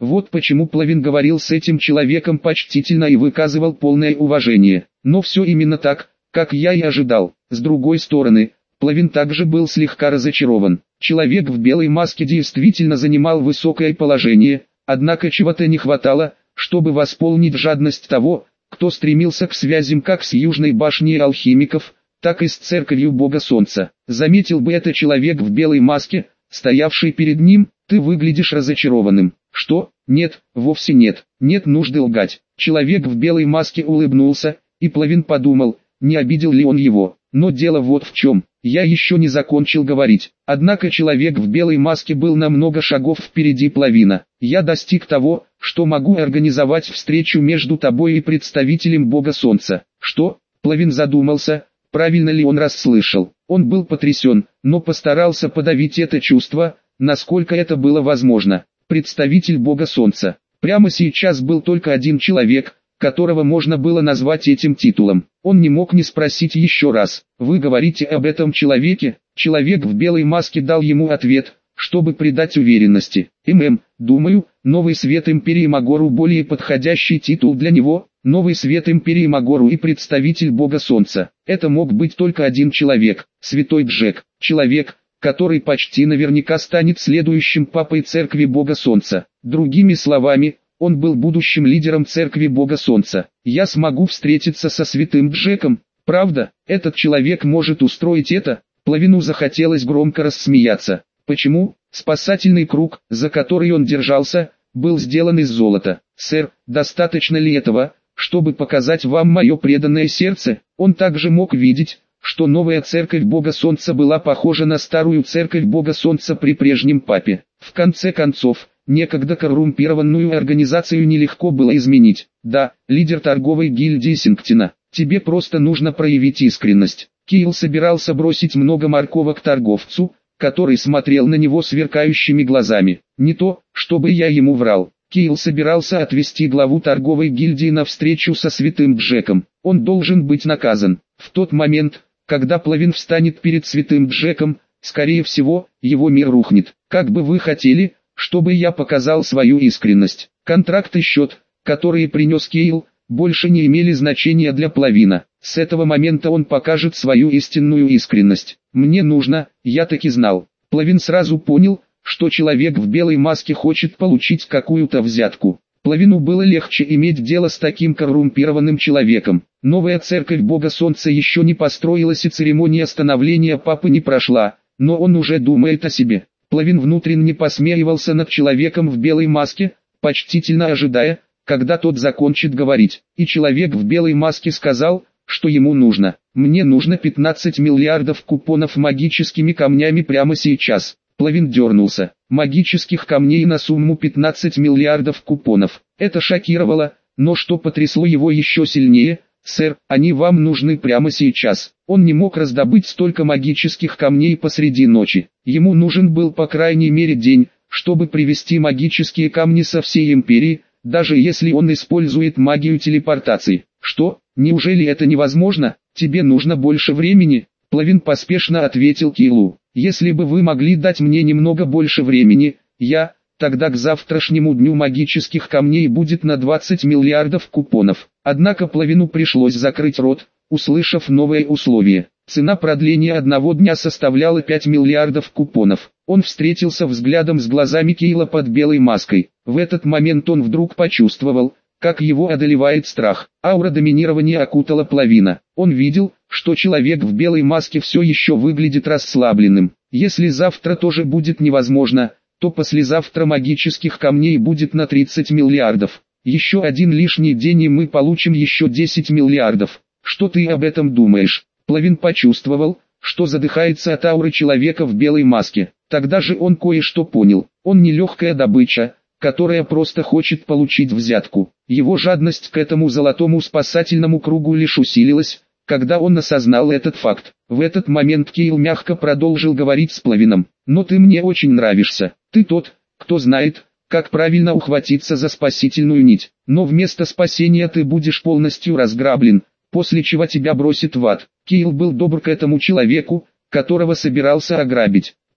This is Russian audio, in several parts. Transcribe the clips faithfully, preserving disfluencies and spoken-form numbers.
Вот почему Плавин говорил с этим человеком почтительно и выказывал полное уважение. Но все именно так, как я и ожидал. С другой стороны, Плавин также был слегка разочарован. Человек в белой маске действительно занимал высокое положение, однако чего-то не хватало, чтобы восполнить жадность того, кто стремился к связям как с Южной башней алхимиков, так и с церковью Бога Солнца. Заметил бы это человек в белой маске, стоявший перед ним: ты выглядишь разочарованным. Что? Нет, вовсе нет, нет нужды лгать. Человек в белой маске улыбнулся, и Плавин подумал, не обидел ли он его. Но дело вот в чем, я еще не закончил говорить. Однако человек в белой маске был на много шагов впереди Плавина. Я достиг того, что могу организовать встречу между тобой и представителем Бога Солнца. Что? Плавин задумался, правильно ли он расслышал. Он был потрясен, но постарался подавить это чувство, насколько это было возможно. Представитель Бога Солнца. Прямо сейчас был только один человек, которого можно было назвать этим титулом. Он не мог не спросить еще раз: вы говорите об этом человеке? Человек в белой маске дал ему ответ, чтобы придать уверенности. ММ, думаю, Новый Свет Империи Магору более подходящий титул для него. Новый Свет Империи Магору и представитель Бога Солнца. Это мог быть только один человек, Святой Джек. Человек, который почти наверняка станет следующим папой Церкви Бога Солнца. Другими словами, он был будущим лидером Церкви Бога Солнца. Я смогу встретиться со Святым Джеком, правда? Этот человек может устроить это? Плавину захотелось громко рассмеяться. Почему? Спасательный круг, за который он держался, был сделан из золота. Сэр, достаточно ли этого, чтобы показать вам мое преданное сердце? Он также мог видеть, что новая Церковь Бога Солнца была похожа на старую Церковь Бога Солнца при прежнем папе. В конце концов, некогда коррумпированную организацию нелегко было изменить. Да, лидер торговой гильдии Синктина, тебе просто нужно проявить искренность. Киил собирался бросить много морковок торговцу, который смотрел на него сверкающими глазами. Не то, чтобы я ему врал. Киил собирался отвести главу торговой гильдии на встречу со Святым Джеком. Он должен быть наказан. В тот момент, когда Плавин встанет перед Святым Джеком, скорее всего, его мир рухнет. Как бы вы хотели, чтобы я показал свою искренность? Контракт и счет, которые принес Киил, больше не имели значения для Плавина. С этого момента он покажет свою истинную искренность. Мне нужно, я таки знал. Плавин сразу понял, что человек в белой маске хочет получить какую-то взятку. Плавину было легче иметь дело с таким коррумпированным человеком. Новая Церковь Бога Солнца еще не построилась и церемония становления папы не прошла, но он уже думает о себе. Плавин внутренне посмеивался над человеком в белой маске, почтительно ожидая, когда тот закончит говорить. И человек в белой маске сказал, что ему нужно. Мне нужно пятнадцать миллиардов купонов магическими камнями прямо сейчас. Плавин дернулся. Магических камней на сумму пятнадцать миллиардов купонов. Это шокировало, но что потрясло его еще сильнее: сэр, они вам нужны прямо сейчас. Он не мог раздобыть столько магических камней посреди ночи. Ему нужен был по крайней мере день, чтобы привезти магические камни со всей империи, даже если он использует магию телепортации. Что? Неужели это невозможно? Тебе нужно больше времени? Плавин поспешно ответил Киилу. Если бы вы могли дать мне немного больше времени, я, тогда к завтрашнему дню магических камней будет на двадцать миллиардов купонов. Однако Плавину пришлось закрыть рот, услышав новое условие. Цена продления одного дня составляла пять миллиардов купонов. Он встретился взглядом с глазами Киила под белой маской. В этот момент он вдруг почувствовал, как его одолевает страх. Аура доминирования окутала Плавина. Он видел, что человек в белой маске все еще выглядит расслабленным. Если завтра тоже будет невозможно, то послезавтра магических камней будет на тридцать миллиардов. Еще один лишний день и мы получим еще десять миллиардов. Что ты об этом думаешь? Плавин почувствовал, что задыхается от ауры человека в белой маске. Тогда же он кое-что понял. Он не легкая добыча, которая просто хочет получить взятку. Его жадность к этому золотому спасательному кругу лишь усилилась, когда он осознал этот факт. В этот момент Киил мягко продолжил говорить с Плавином. «Но ты мне очень нравишься. Ты тот, кто знает, как правильно ухватиться за спасительную нить. Но вместо спасения ты будешь полностью разграблен, после чего тебя бросит в ад». Киил был добр к этому человеку, которого собирался ограбить.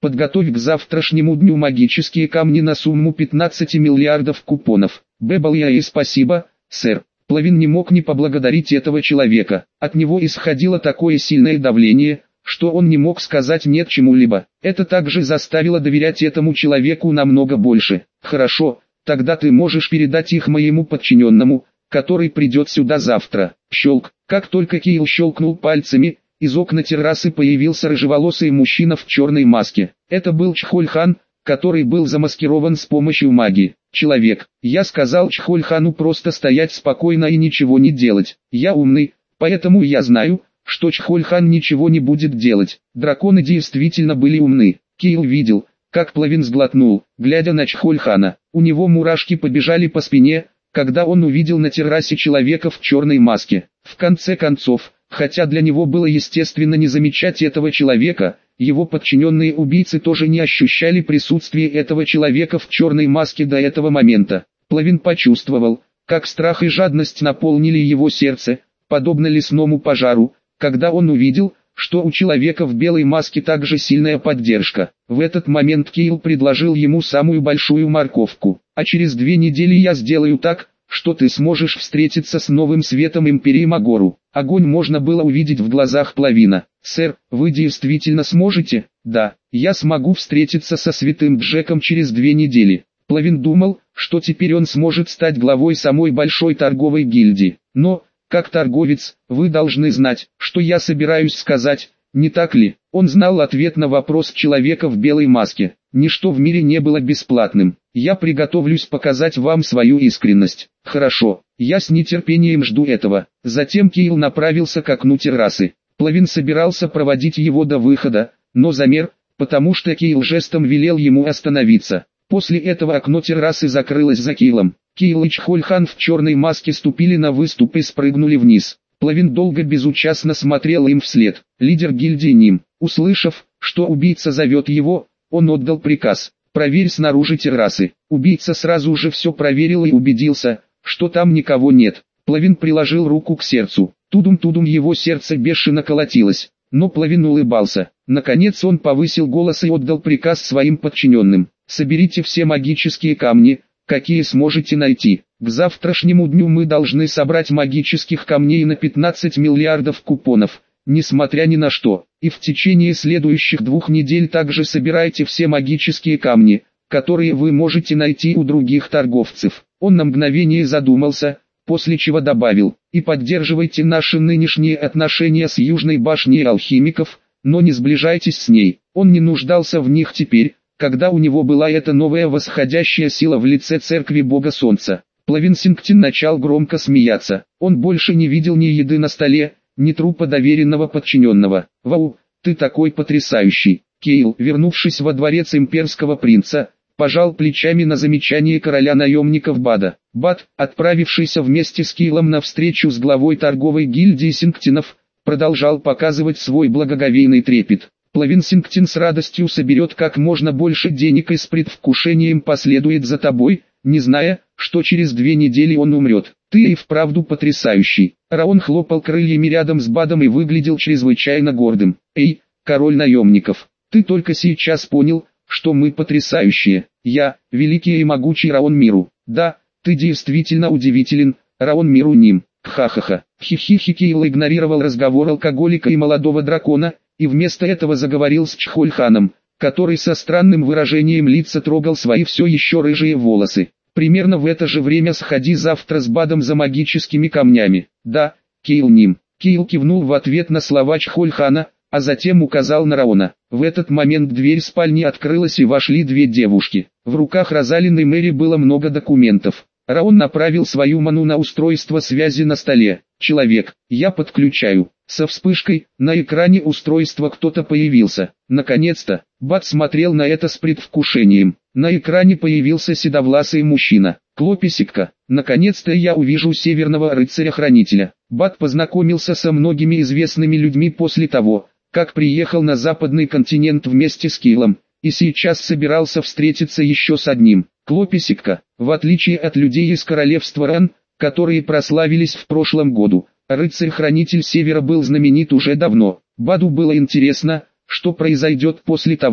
Подготовь к завтрашнему дню магические камни на сумму пятнадцать миллиардов купонов. Бэбалия и спасибо, сэр. Плавин не мог не поблагодарить этого человека. От него исходило такое сильное давление, что он не мог сказать нет чему-либо. Это также заставило доверять этому человеку намного больше. Хорошо, тогда ты можешь передать их моему подчиненному, который придет сюда завтра. Щелк. Как только Кейл щелкнул пальцами, из окна террасы появился рыжеволосый мужчина в черной маске. Это был Чхоль-хан, который был замаскирован с помощью магии. Человек, я сказал Чхоль-хану просто стоять спокойно и ничего не делать. Я умный, поэтому я знаю, что Чхоль-хан ничего не будет делать. Драконы действительно были умны. Кейл видел, как Плавин сглотнул, глядя на Чхоль-хана. У него мурашки побежали по спине, когда он увидел на террасе человека в черной маске. В конце концов, хотя для него было естественно не замечать этого человека, его подчиненные убийцы тоже не ощущали присутствия этого человека в черной маске до этого момента. Плавин почувствовал, как страх и жадность наполнили его сердце, подобно лесному пожару, когда он увидел, что у человека в белой маске также сильная поддержка. В этот момент Кейл предложил ему самую большую морковку. А через две недели я сделаю так, что ты сможешь встретиться с новым светом Империи Магору. Огонь можно было увидеть в глазах Плавина. Сэр, вы действительно сможете? Да, я смогу встретиться со святым Джеком через две недели. Плавин думал, что теперь он сможет стать главой самой большой торговой гильдии. Но, как торговец, вы должны знать, что я собираюсь сказать, не так ли? Он знал ответ на вопрос человека в белой маске. Ничто в мире не было бесплатным. Я приготовлюсь показать вам свою искренность. Хорошо, я с нетерпением жду этого. Затем Кейл направился к окну террасы. Плавин собирался проводить его до выхода, но замер, потому что Кейл жестом велел ему остановиться. После этого окно террасы закрылось за Кейлом. Кейл и Чхоль-хан в черной маске ступили на выступ и спрыгнули вниз. Плавин долго безучастно смотрел им вслед. Лидер гильдии Ним, услышав, что убийца зовет его, он отдал приказ: проверь снаружи террасы. Убийца сразу же все проверил и убедился, что там никого нет. Плавин приложил руку к сердцу. Тудум-тудум его сердце бешено колотилось, но Плавин улыбался. Наконец он повысил голос и отдал приказ своим подчиненным: соберите все магические камни, какие сможете найти. К завтрашнему дню мы должны собрать магических камней на пятнадцать миллиардов купонов, несмотря ни на что. И в течение следующих двух недель также собирайте все магические камни, которые вы можете найти у других торговцев. Он на мгновение задумался, после чего добавил: и поддерживайте наши нынешние отношения с Южной башней алхимиков, но не сближайтесь с ней. Он не нуждался в них теперь, когда у него была эта новая восходящая сила в лице церкви Бога Солнца. Плавин Сингтин начал громко смеяться. Он больше не видел ни еды на столе, ни трупа доверенного подчиненного. «Вау, ты такой потрясающий!» Кейл, вернувшись во дворец имперского принца, пожал плечами на замечание короля наемников Бада. Бад, отправившийся вместе с Кейлом на встречу с главой торговой гильдии Сингтинов, продолжал показывать свой благоговейный трепет. Плавин Сингтин с радостью соберет как можно больше денег и с предвкушением последует за тобой, не зная, что через две недели он умрет. Ты и вправду потрясающий. Раон хлопал крыльями рядом с Бадом и выглядел чрезвычайно гордым. Эй, король наемников, ты только сейчас понял, что мы потрясающие. Я, великий и могучий Раон Миру. Да, ты действительно удивителен, Раон Миру Ним. Ха-ха-ха. Хи-хи-хи. Кейл игнорировал разговор алкоголика и молодого дракона, и вместо этого заговорил с Чхоль-ханом, который со странным выражением лица трогал свои все еще рыжие волосы. Примерно в это же время сходи завтра с Бадом за магическими камнями. Да, Кейл Ним. Кейл кивнул в ответ на слова Чхоль-хана, а затем указал на Раона. В этот момент дверь спальни открылась и вошли две девушки. В руках Розалин и Мэри было много документов. Раон направил свою ману на устройство связи на столе. «Человек, я подключаю». Со вспышкой, на экране устройства кто-то появился. Наконец-то, Бад смотрел на это с предвкушением. На экране появился седовласый мужчина. «Клописикка, наконец-то я увижу северного рыцаря-хранителя». Бад познакомился со многими известными людьми после того, как приехал на западный континент вместе с Кейлом, и сейчас собирался встретиться еще с одним. Клописикка, в отличие от людей из королевства Ран, которые прославились в прошлом году, рыцарь-хранитель Севера был знаменит уже давно. Баду было интересно, что произойдет после того,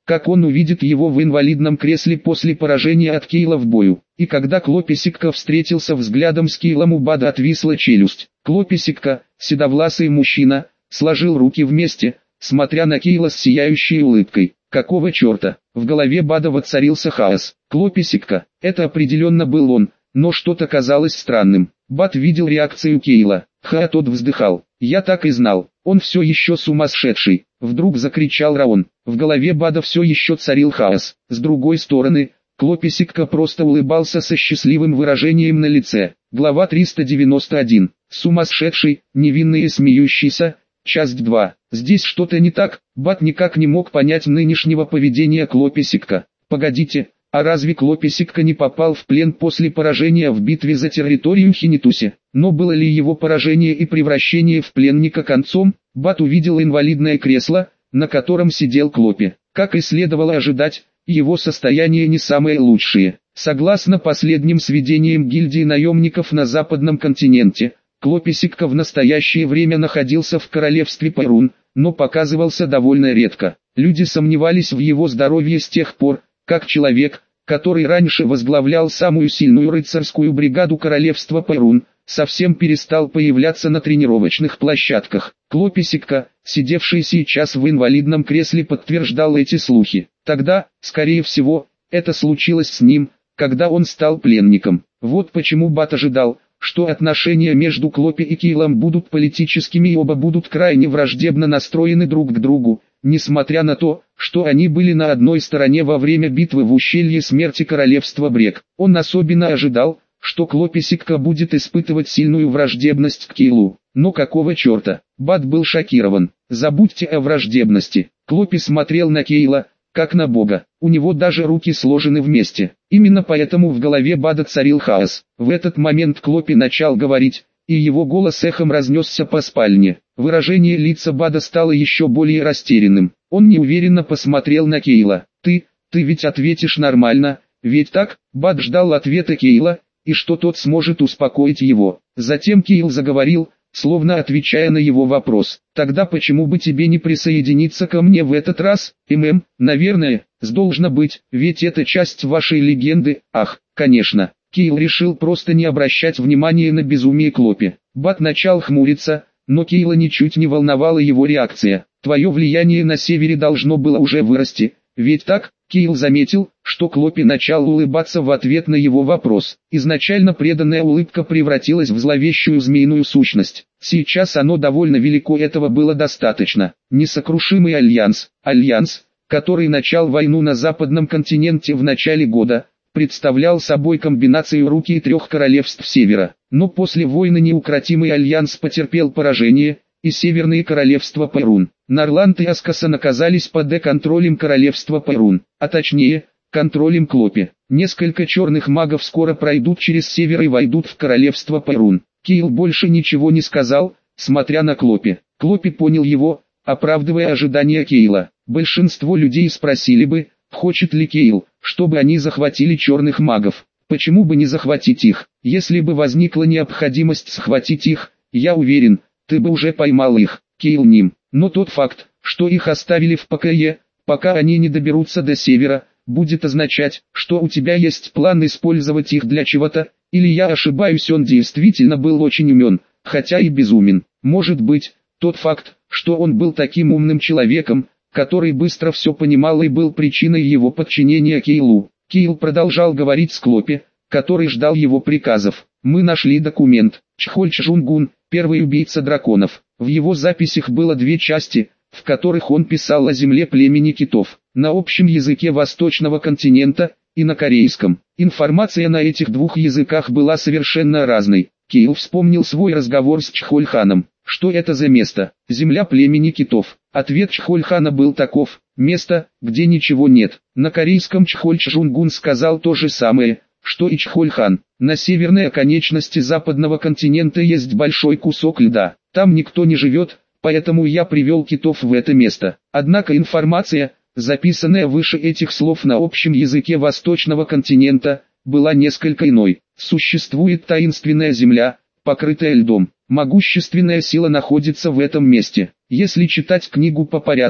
как он увидит его в инвалидном кресле после поражения от Кейла в бою. И когда Клописикка встретился взглядом с Кейлом, у Бада отвисла челюсть. Клописикка, седовласый мужчина, сложил руки вместе, смотря на Кейла с сияющей улыбкой. Какого черта? В голове Бада воцарился хаос. Клописикка, это определенно был он, но что-то казалось странным. Бад видел реакцию Кейла. Ха, тот вздыхал. Я так и знал, он все еще сумасшедший. Вдруг закричал Раон. В голове Бада все еще царил хаос. С другой стороны, Клописикка просто улыбался со счастливым выражением на лице. Глава триста девяносто один. Сумасшедший, невинный и смеющийся. Часть два. Здесь что-то не так. Бад никак не мог понять нынешнего поведения Клописикка. Погодите, а разве Клописикка не попал в плен после поражения в битве за территорию Хинитуси? Но было ли его поражение и превращение в пленника концом? Бад увидел инвалидное кресло, на котором сидел Клопи. Как и следовало ожидать, его состояние не самое лучшее. Согласно последним сведениям гильдии наемников на западном континенте, Клописикка в настоящее время находился в королевстве Перун, но показывался довольно редко. Люди сомневались в его здоровье с тех пор, как человек, который раньше возглавлял самую сильную рыцарскую бригаду королевства Перун, совсем перестал появляться на тренировочных площадках. Клописикка, сидевший сейчас в инвалидном кресле, подтверждал эти слухи. Тогда, скорее всего, это случилось с ним, когда он стал пленником. Вот почему Бат ожидал, что отношения между Клопи и Кейлом будут политическими и оба будут крайне враждебно настроены друг к другу, несмотря на то, что они были на одной стороне во время битвы в ущелье смерти королевства Брек. Он особенно ожидал, что Клописикка будет испытывать сильную враждебность к Кейлу. Но какого черта? Бат был шокирован. Забудьте о враждебности. Клопи смотрел на Кейла, как на бога. У него даже руки сложены вместе. Именно поэтому в голове Бада царил хаос. В этот момент Клопи начал говорить, и его голос эхом разнесся по спальне. Выражение лица Бада стало еще более растерянным. Он неуверенно посмотрел на Кейла. «Ты, ты ведь ответишь нормально, ведь так?» Бад ждал ответа Кейла, и что тот сможет успокоить его. Затем Кейл заговорил, словно отвечая на его вопрос. «Тогда почему бы тебе не присоединиться ко мне в этот раз, ММ? Наверное, должно быть, ведь это часть вашей легенды». «Ах, конечно». Кейл решил просто не обращать внимания на безумие Клопи. Бат начал хмуриться, но Кейла ничуть не волновала его реакция. «Твое влияние на севере должно было уже вырасти, ведь так?» Кейл заметил, что Клопи начал улыбаться в ответ на его вопрос. Изначально преданная улыбка превратилась в зловещую змеиную сущность. Сейчас оно довольно велико, этого было достаточно. Несокрушимый альянс, альянс, который начал войну на западном континенте в начале года, представлял собой комбинацию руки и трех королевств севера. Но после войны неукротимый альянс потерпел поражение, и северные королевства Перун, Нарланд и Аскасан оказались под контролем королевства Перун, а точнее, контролем Клопи. Несколько черных магов скоро пройдут через север и войдут в королевство Перун. Кейл больше ничего не сказал, смотря на Клопи. Клопи понял его, оправдывая ожидания Кейла. Большинство людей спросили бы, хочет ли Кейл, чтобы они захватили черных магов. Почему бы не захватить их? Если бы возникла необходимость схватить их, я уверен, ты бы уже поймал их, Кейл Ним. Но тот факт, что их оставили в покое, пока они не доберутся до севера, будет означать, что у тебя есть план использовать их для чего-то, или я ошибаюсь, он действительно был очень умен, хотя и безумен. Может быть, тот факт, что он был таким умным человеком, который быстро все понимал и был причиной его подчинения Кейлу. Кейл продолжал говорить с Клопи, который ждал его приказов. «Мы нашли документ. Чхоль-Чжунгун, первый убийца драконов. В его записях было две части, в которых он писал о земле племени китов, на общем языке восточного континента и на корейском. Информация на этих двух языках была совершенно разной. Кейл вспомнил свой разговор с Чхоль-ханом. Что это за место? Земля племени китов. Ответ Чхоль-хана был таков: место, где ничего нет. На корейском Чхоль-Чжунгун сказал то же самое, что и Чхоль-хан. На северной оконечности западного континента есть большой кусок льда. Там никто не живет, поэтому я привел китов в это место. Однако информация, записанная выше этих слов на общем языке восточного континента, была несколько иной. Существует таинственная земля, покрытая льдом. Могущественная сила находится в этом месте. Если читать книгу по порядку,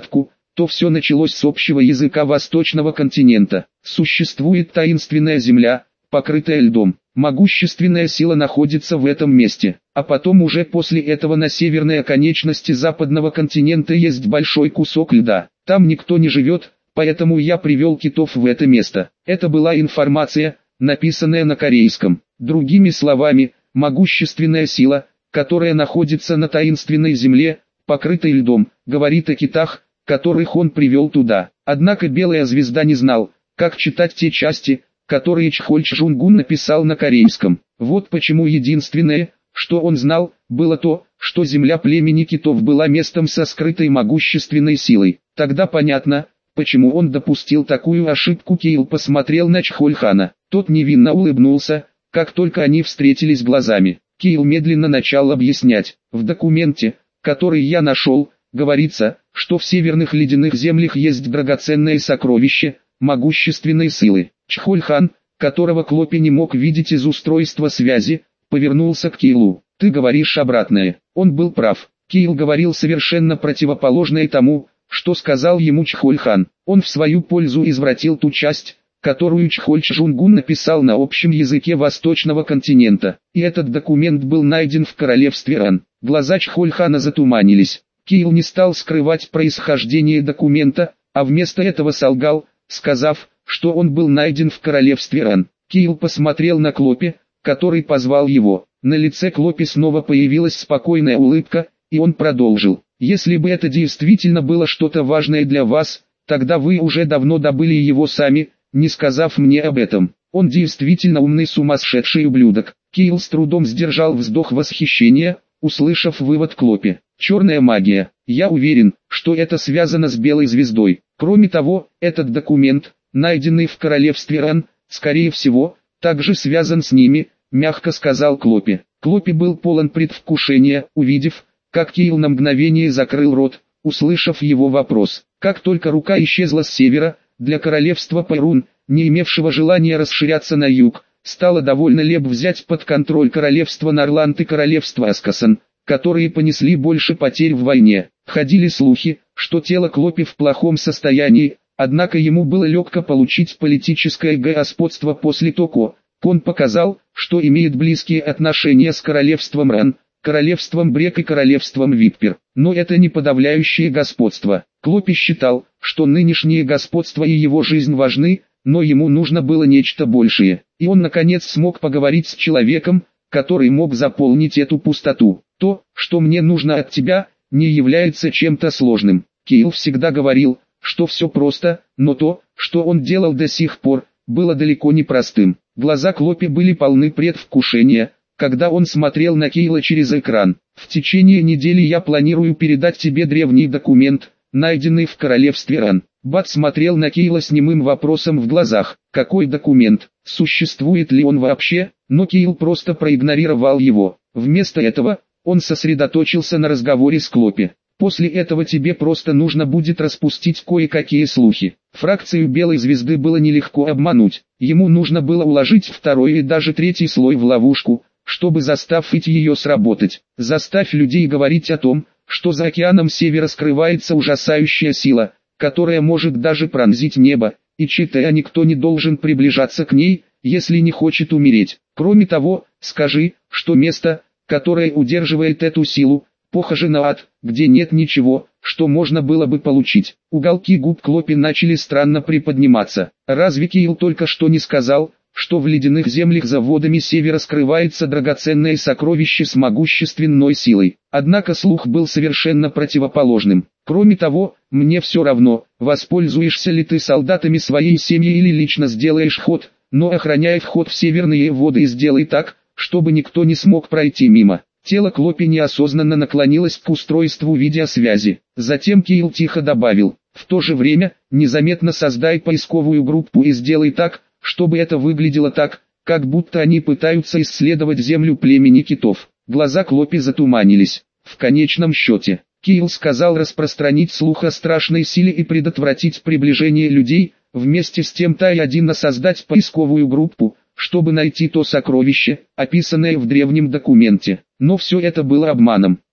то все началось с общего языка восточного континента. Существует таинственная земля, покрытая льдом. Могущественная сила находится в этом месте. А потом уже после этого на северной оконечности западного континента есть большой кусок льда. Там никто не живет, поэтому я привел китов в это место. Это была информация, написанная на корейском. Другими словами, могущественная сила, которая находится на таинственной земле, покрытой льдом, говорит о китах, которых он привел туда. Однако Белая Звезда не знал, как читать те части, которые Чхоль Чжунгун написал на корейском. Вот почему единственное, что он знал, было то, что земля племени китов была местом со скрытой могущественной силой. Тогда понятно, почему он допустил такую ошибку. Кейл посмотрел на Чхольхана. Тот невинно улыбнулся, как только они встретились глазами. Кейл медленно начал объяснять. В документе, который я нашел, говорится, что в северных ледяных землях есть драгоценное сокровище, могущественной силы. Чхольхан, которого Клопи не мог видеть из устройства связи, повернулся к Кейлу. «Ты говоришь обратное». Он был прав. Кейл говорил совершенно противоположное тому, что сказал ему Чхольхан. Он в свою пользу извратил ту часть, которую Чхоль Чжунгун написал на общем языке восточного континента. И этот документ был найден в королевстве Ран. Глаза Чхольхана затуманились. Кейл не стал скрывать происхождение документа, а вместо этого солгал, сказав, что он был найден в королевстве Ран. Кейл посмотрел на Клопи, который позвал его. На лице Клопи снова появилась спокойная улыбка, и он продолжил. «Если бы это действительно было что-то важное для вас, тогда вы уже давно добыли его сами, не сказав мне об этом. Он действительно умный сумасшедший ублюдок». Кейл с трудом сдержал вздох восхищения, услышав вывод Клопи. «Черная магия. Я уверен, что это связано с Белой Звездой. Кроме того, этот документ, найденный в королевстве Ран, скорее всего, также связан с ними», мягко сказал Клопи. Клопи был полон предвкушения, увидев, как Кейл на мгновение закрыл рот, услышав его вопрос. Как только рука исчезла с севера, для королевства Пайрун, не имевшего желания расширяться на юг, стало довольно леп взять под контроль королевство Нарланд и королевство Аскасан, которые понесли больше потерь в войне. Ходили слухи, что тело Клопи в плохом состоянии, однако ему было легко получить политическое господство после Токо. Он показал, что имеет близкие отношения с королевством Ран, королевством Брек и королевством Виппер. Но это не подавляющее господство. Клопи считал, что нынешнее господство и его жизнь важны, но ему нужно было нечто большее. И он наконец смог поговорить с человеком, который мог заполнить эту пустоту. «То, что мне нужно от тебя, не является чем-то сложным». Кейл всегда говорил, что все просто, но то, что он делал до сих пор, было далеко не простым. Глаза Клопи были полны предвкушения, когда он смотрел на Кейла через экран. «В течение недели я планирую передать тебе древний документ, найденный в королевстве Ран». Бат смотрел на Кейла с немым вопросом в глазах. Какой документ? Существует ли он вообще? Но Кейл просто проигнорировал его. Вместо этого, он сосредоточился на разговоре с Клопи. «После этого тебе просто нужно будет распустить кое-какие слухи». Фракцию Белой Звезды было нелегко обмануть. Ему нужно было уложить второй и даже третий слой в ловушку, чтобы заставить ее сработать. Заставь людей говорить о том, что за океаном севера скрывается ужасающая сила, которая может даже пронзить небо, и читая никто не должен приближаться к ней, если не хочет умереть. Кроме того, скажи, что место, которое удерживает эту силу, похоже на ад, где нет ничего, что можно было бы получить. Уголки губ Клопи начали странно приподниматься. Разве Кейл только что не сказал, что в ледяных землях за водами севера скрывается драгоценное сокровище с могущественной силой? Однако слух был совершенно противоположным. Кроме того, мне все равно, воспользуешься ли ты солдатами своей семьи или лично сделаешь ход, но охраняй вход в северные воды и сделай так, чтобы никто не смог пройти мимо. Тело Клопи неосознанно наклонилось к устройству видеосвязи. Затем Кейл тихо добавил: «В то же время, незаметно создай поисковую группу и сделай так, чтобы это выглядело так, как будто они пытаются исследовать землю племени китов». Глаза Клопи затуманились. В конечном счете, Кейл сказал распространить слух о страшной силе и предотвратить приближение людей, вместе с тем тайно создать поисковую группу, чтобы найти то сокровище, описанное в древнем документе. Но все это было обманом.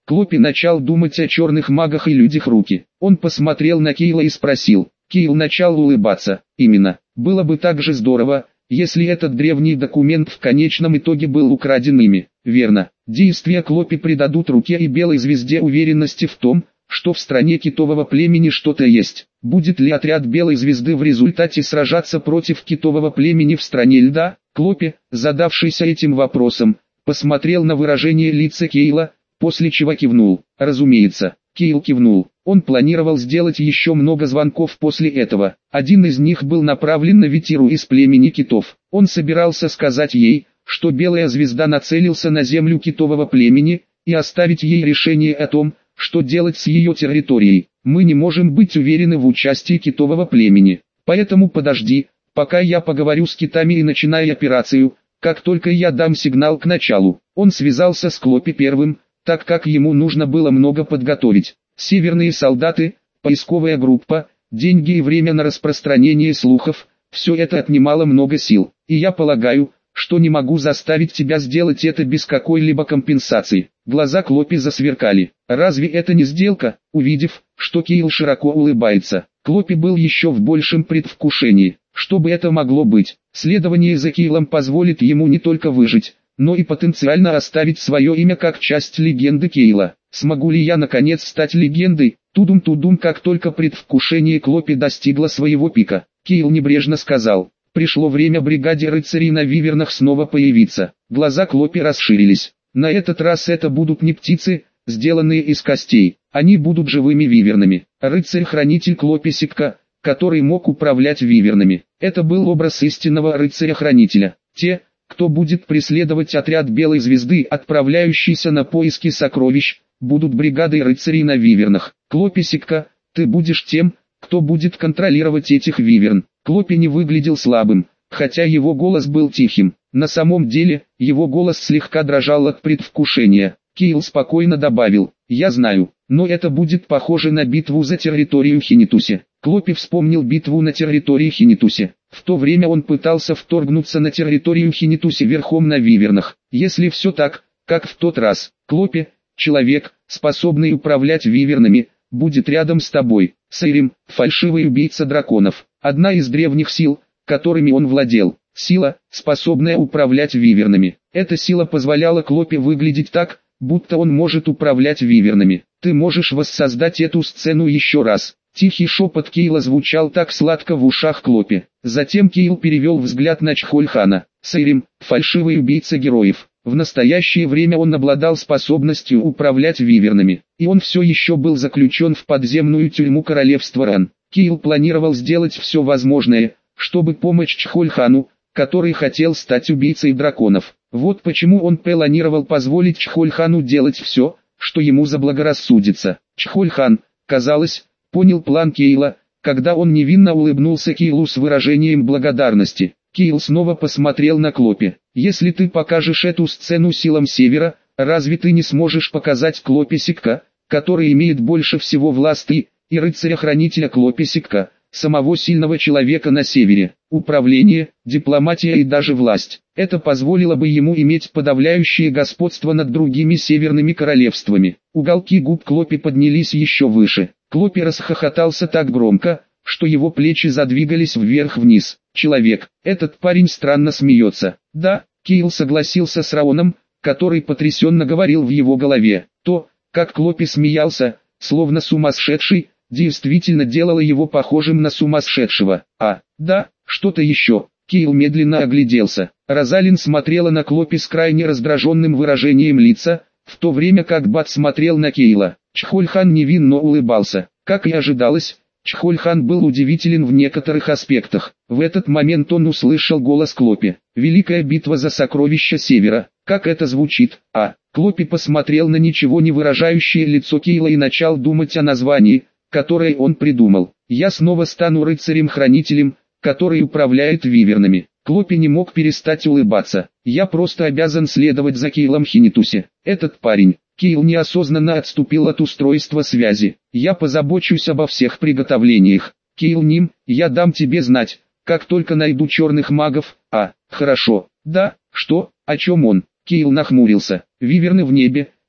Клопи начал думать о черных магах и людях руки. Он посмотрел на Кейла и спросил. Кейл начал улыбаться. Именно. Было бы так же здорово, если этот древний документ в конечном итоге был украден ими. Верно. Действия Клопи придадут руке и белой звезде уверенности в том, что в стране китового племени что-то есть. Будет ли отряд белой звезды в результате сражаться против китового племени в стране льда? Клопи, задавшийся этим вопросом, посмотрел на выражение лица Кейла, после чего кивнул. Разумеется, Кейл кивнул. Он планировал сделать еще много звонков после этого. Один из них был направлен на Ветиру из племени китов. Он собирался сказать ей, что Белая Звезда нацелился на землю китового племени, и оставить ей решение о том, что делать с ее территорией. Мы не можем быть уверены в участии китового племени. Поэтому подожди, пока я поговорю с китами и начинаю операцию, как только я дам сигнал к началу. Он связался с Клопи первым, так как ему нужно было много подготовить. Северные солдаты, поисковая группа, деньги и время на распространение слухов – все это отнимало много сил. И я полагаю, что не могу заставить тебя сделать это без какой-либо компенсации. Глаза Клопи засверкали. Разве это не сделка? Увидев, что Кейл широко улыбается, Клопи был еще в большем предвкушении. Что бы это могло быть? Следование за Кейлом позволит ему не только выжить, но и потенциально оставить свое имя как часть легенды Кейла. Смогу ли я наконец стать легендой? Тудум-тудум, как только предвкушение Клопи достигло своего пика, Кейл небрежно сказал. Пришло время бригаде рыцарей на вивернах снова появиться. Глаза Клопи расширились. На этот раз это будут не птицы, сделанные из костей. Они будут живыми вивернами. Рыцарь-хранитель Клопи Сикка, который мог управлять вивернами. Это был образ истинного рыцаря-хранителя. Те, кто будет преследовать отряд Белой Звезды, отправляющийся на поиски сокровищ, будут бригадой рыцарей на вивернах. Клопи Сикка, ты будешь тем, кто будет контролировать этих виверн. Клопи не выглядел слабым, хотя его голос был тихим. На самом деле, его голос слегка дрожал от предвкушения. Кейл спокойно добавил, я знаю, но это будет похоже на битву за территорию Хинитуси. Клопи вспомнил битву на территории Хинитуси. В то время он пытался вторгнуться на территорию Хинитуси верхом на вивернах. Если все так, как в тот раз, Клопи, человек, способный управлять вивернами, будет рядом с тобой. Сейрим, фальшивый убийца драконов. Одна из древних сил, которыми он владел. Сила, способная управлять вивернами. Эта сила позволяла Клопи выглядеть так, будто он может управлять вивернами. Ты можешь воссоздать эту сцену еще раз. Тихий шепот Кейла звучал так сладко в ушах Клопи. Затем Кейл перевел взгляд на Чхольхана. Сейрим, фальшивый убийца героев. В настоящее время он обладал способностью управлять вивернами, и он все еще был заключен в подземную тюрьму королевства Ран. Кейл планировал сделать все возможное, чтобы помочь Чхольхану, который хотел стать убийцей драконов. Вот почему он планировал позволить Чхольхану делать все, что ему заблагорассудится. Чхольхан, казалось, понял план Кейла, когда он невинно улыбнулся Кейлу с выражением благодарности. Кейл снова посмотрел на Клопи. «Если ты покажешь эту сцену силам Севера, разве ты не сможешь показать Клопи Сикка, который имеет больше всего власти, и рыцаря-хранителя Клопи Сикка, самого сильного человека на Севере, управление, дипломатия и даже власть? Это позволило бы ему иметь подавляющее господство над другими северными королевствами». Уголки губ Клопи поднялись еще выше. Клопи расхохотался так громко, что его плечи задвигались вверх-вниз. «Человек, этот парень странно смеется». «Да», Кейл согласился с Раоном, который потрясенно говорил в его голове. То, как Клопи смеялся, словно сумасшедший, действительно делало его похожим на сумасшедшего. «А, да, что-то еще». Кейл медленно огляделся. Розалин смотрела на Клопи с крайне раздраженным выражением лица, в то время как Бат смотрел на Кейла. Чхольхан невинно улыбался. Как и ожидалось, Чхольхан был удивителен в некоторых аспектах. В этот момент он услышал голос Клопи. «Великая битва за сокровища Севера». Как это звучит? А, Клопи посмотрел на ничего не выражающее лицо Кейла и начал думать о названии, которое он придумал. «Я снова стану рыцарем-хранителем, который управляет вивернами». Клопи не мог перестать улыбаться. «Я просто обязан следовать за Кейлом Хинитуси. Этот парень». Кейл неосознанно отступил от устройства связи. «Я позабочусь обо всех приготовлениях. Кейл Ним, я дам тебе знать, как только найду черных магов». «А, хорошо. Да, что, о чем он?» Кейл нахмурился. «Виверны в небе,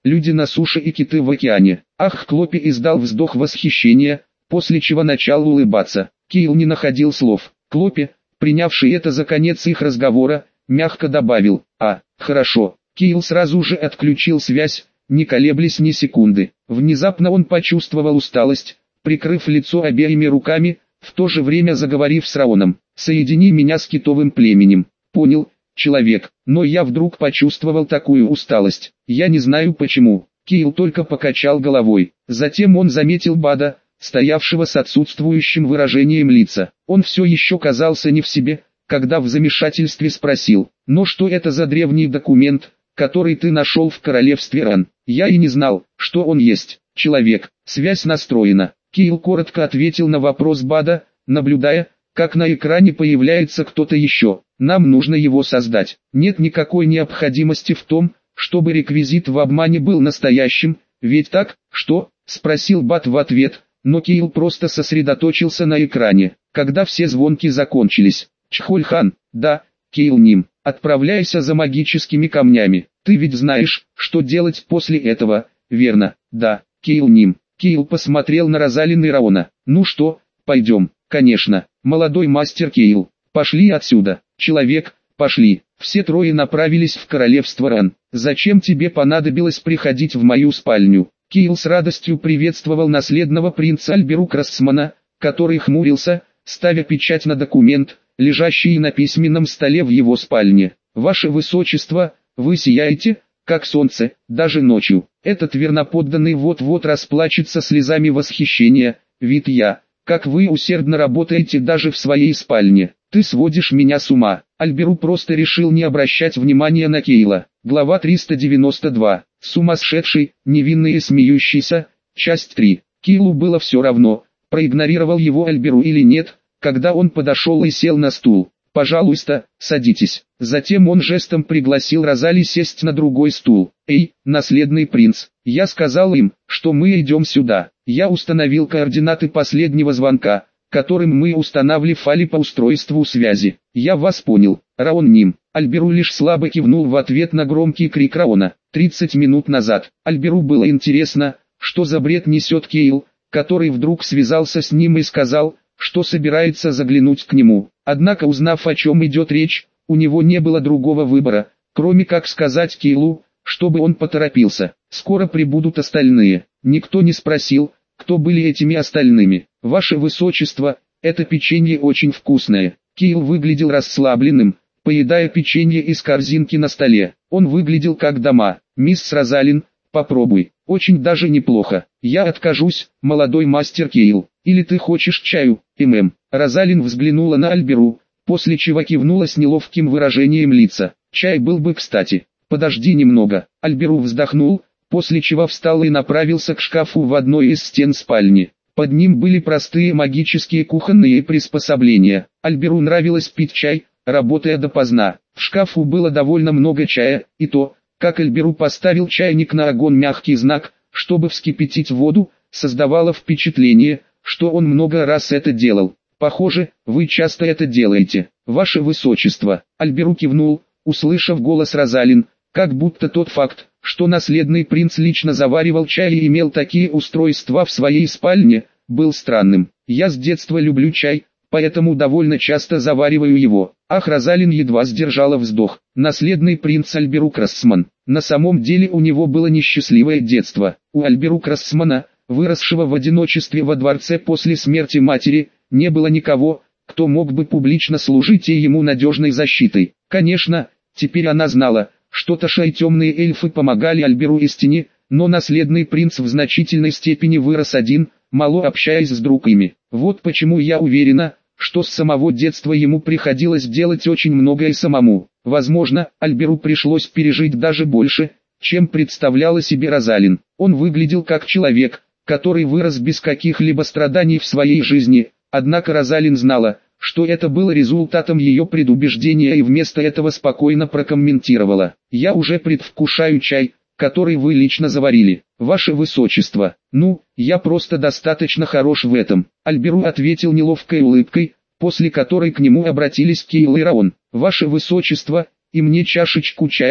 люди на суше и киты в океане. Ах, Клопи издал вздох восхищения, после чего начал улыбаться. Кейл не находил слов. Клопи, принявший это за конец их разговора, мягко добавил: «А, хорошо». Кейл сразу же отключил связь, не колеблясь ни секунды. Внезапно он почувствовал усталость, прикрыв лицо обеими руками, в то же время заговорив с Раоном: «Соедини меня с китовым племенем». «Понял, человек, но я вдруг почувствовал такую усталость. Я не знаю почему». Кейл только покачал головой. Затем он заметил Бада, стоявшего с отсутствующим выражением лица. Он все еще казался не в себе, когда в замешательстве спросил: «Но что это за древний документ, который ты нашел в королевстве Ран?» «Я и не знал, что он есть, человек. Связь настроена». Кейл коротко ответил на вопрос Бада, наблюдая, как на экране появляется кто-то еще. «Нам нужно его создать. Нет никакой необходимости в том, чтобы реквизит в обмане был настоящим, ведь так?» «Что?» — спросил Бад в ответ, но Кейл просто сосредоточился на экране. Когда все звонки закончились: «Чхольхан, да, Кейл Ним, отправляйся за магическими камнями. Ты ведь знаешь, что делать после этого, верно?» «Да, Кейл Ним». Кейл посмотрел на Розалин и Раона. «Ну что, пойдем?» «Конечно, молодой мастер Кейл. Пошли отсюда, человек, пошли». Все трое направились в королевство Ран. «Зачем тебе понадобилось приходить в мою спальню?» Кейл с радостью приветствовал наследного принца Альберу Красмана, который хмурился, ставя печать на документ, лежащий на письменном столе в его спальне. «Ваше Высочество, вы сияете, как солнце, даже ночью». Этот верноподданный вот-вот расплачется слезами восхищения. «Вид я, как вы усердно работаете даже в своей спальне. Ты сводишь меня с ума». Альберу просто решил не обращать внимания на Кейла. Глава триста девяносто два. Сумасшедший, невинный и смеющийся. Часть три. Кейлу было все равно, проигнорировал его Альберу или нет, когда он подошел и сел на стул. «Пожалуйста, садитесь». Затем он жестом пригласил Розали сесть на другой стул. «Эй, наследный принц, я сказал им, что мы идем сюда. Я установил координаты последнего звонка, которым мы устанавливали по устройству связи. Я вас понял, Раон Ним». Альберу лишь слабо кивнул в ответ на громкий крик Раона. тридцать минут назад. Альберу было интересно, что за бред несет Кейл, который вдруг связался с ним и сказал, что собирается заглянуть к нему. Однако, узнав, о чем идет речь, у него не было другого выбора, кроме как сказать Кейлу, чтобы он поторопился. «Скоро прибудут остальные». Никто не спросил, кто были этими остальными. «Ваше Высочество, это печенье очень вкусное». Кейл выглядел расслабленным, поедая печенье из корзинки на столе. Он выглядел как дома. «Мисс Розалин, попробуй, очень даже неплохо». «Я откажусь, молодой мастер Кейл. Или ты хочешь чаю, ММ?» Розалин взглянула на Альберу, после чего кивнула с неловким выражением лица. «Чай был бы кстати». «Подожди немного». Альберу вздохнул, после чего встал и направился к шкафу в одной из стен спальни. Под ним были простые магические кухонные приспособления. Альберу нравилось пить чай, работая допоздна. В шкафу было довольно много чая, и то, как Альберу поставил чайник на огонь, мягкий знак, чтобы вскипятить воду, создавало впечатление, что он много раз это делал. «Похоже, вы часто это делаете, Ваше Высочество». Альберу кивнул, услышав голос Розалин, как будто тот факт, что наследный принц лично заваривал чай и имел такие устройства в своей спальне, был странным. «Я с детства люблю чай, поэтому довольно часто завариваю его». Ах, Розалин едва сдержала вздох. Наследный принц Альберу Красман. На самом деле у него было несчастливое детство. У Альберу Красмана, выросшего в одиночестве во дворце после смерти матери, не было никого, кто мог бы публично служить ей ему надежной защитой. Конечно, теперь она знала, что Таша и темные эльфы помогали Альберу истине, но наследный принц в значительной степени вырос один, мало общаясь с другими. Вот почему я уверена, что с самого детства ему приходилось делать очень многое самому. Возможно, Альберу пришлось пережить даже больше, чем представляла себе Розалин. Он выглядел как человек, который вырос без каких-либо страданий в своей жизни, однако Розалин знала, что это было результатом ее предубеждения и вместо этого спокойно прокомментировала. «Я уже предвкушаю чай, который вы лично заварили, Ваше Высочество». «Ну, я просто достаточно хорош в этом», — Альберу ответил неловкой улыбкой, после которой к нему обратились Кейл и Раон. «Ваше Высочество, и мне чашечку чая,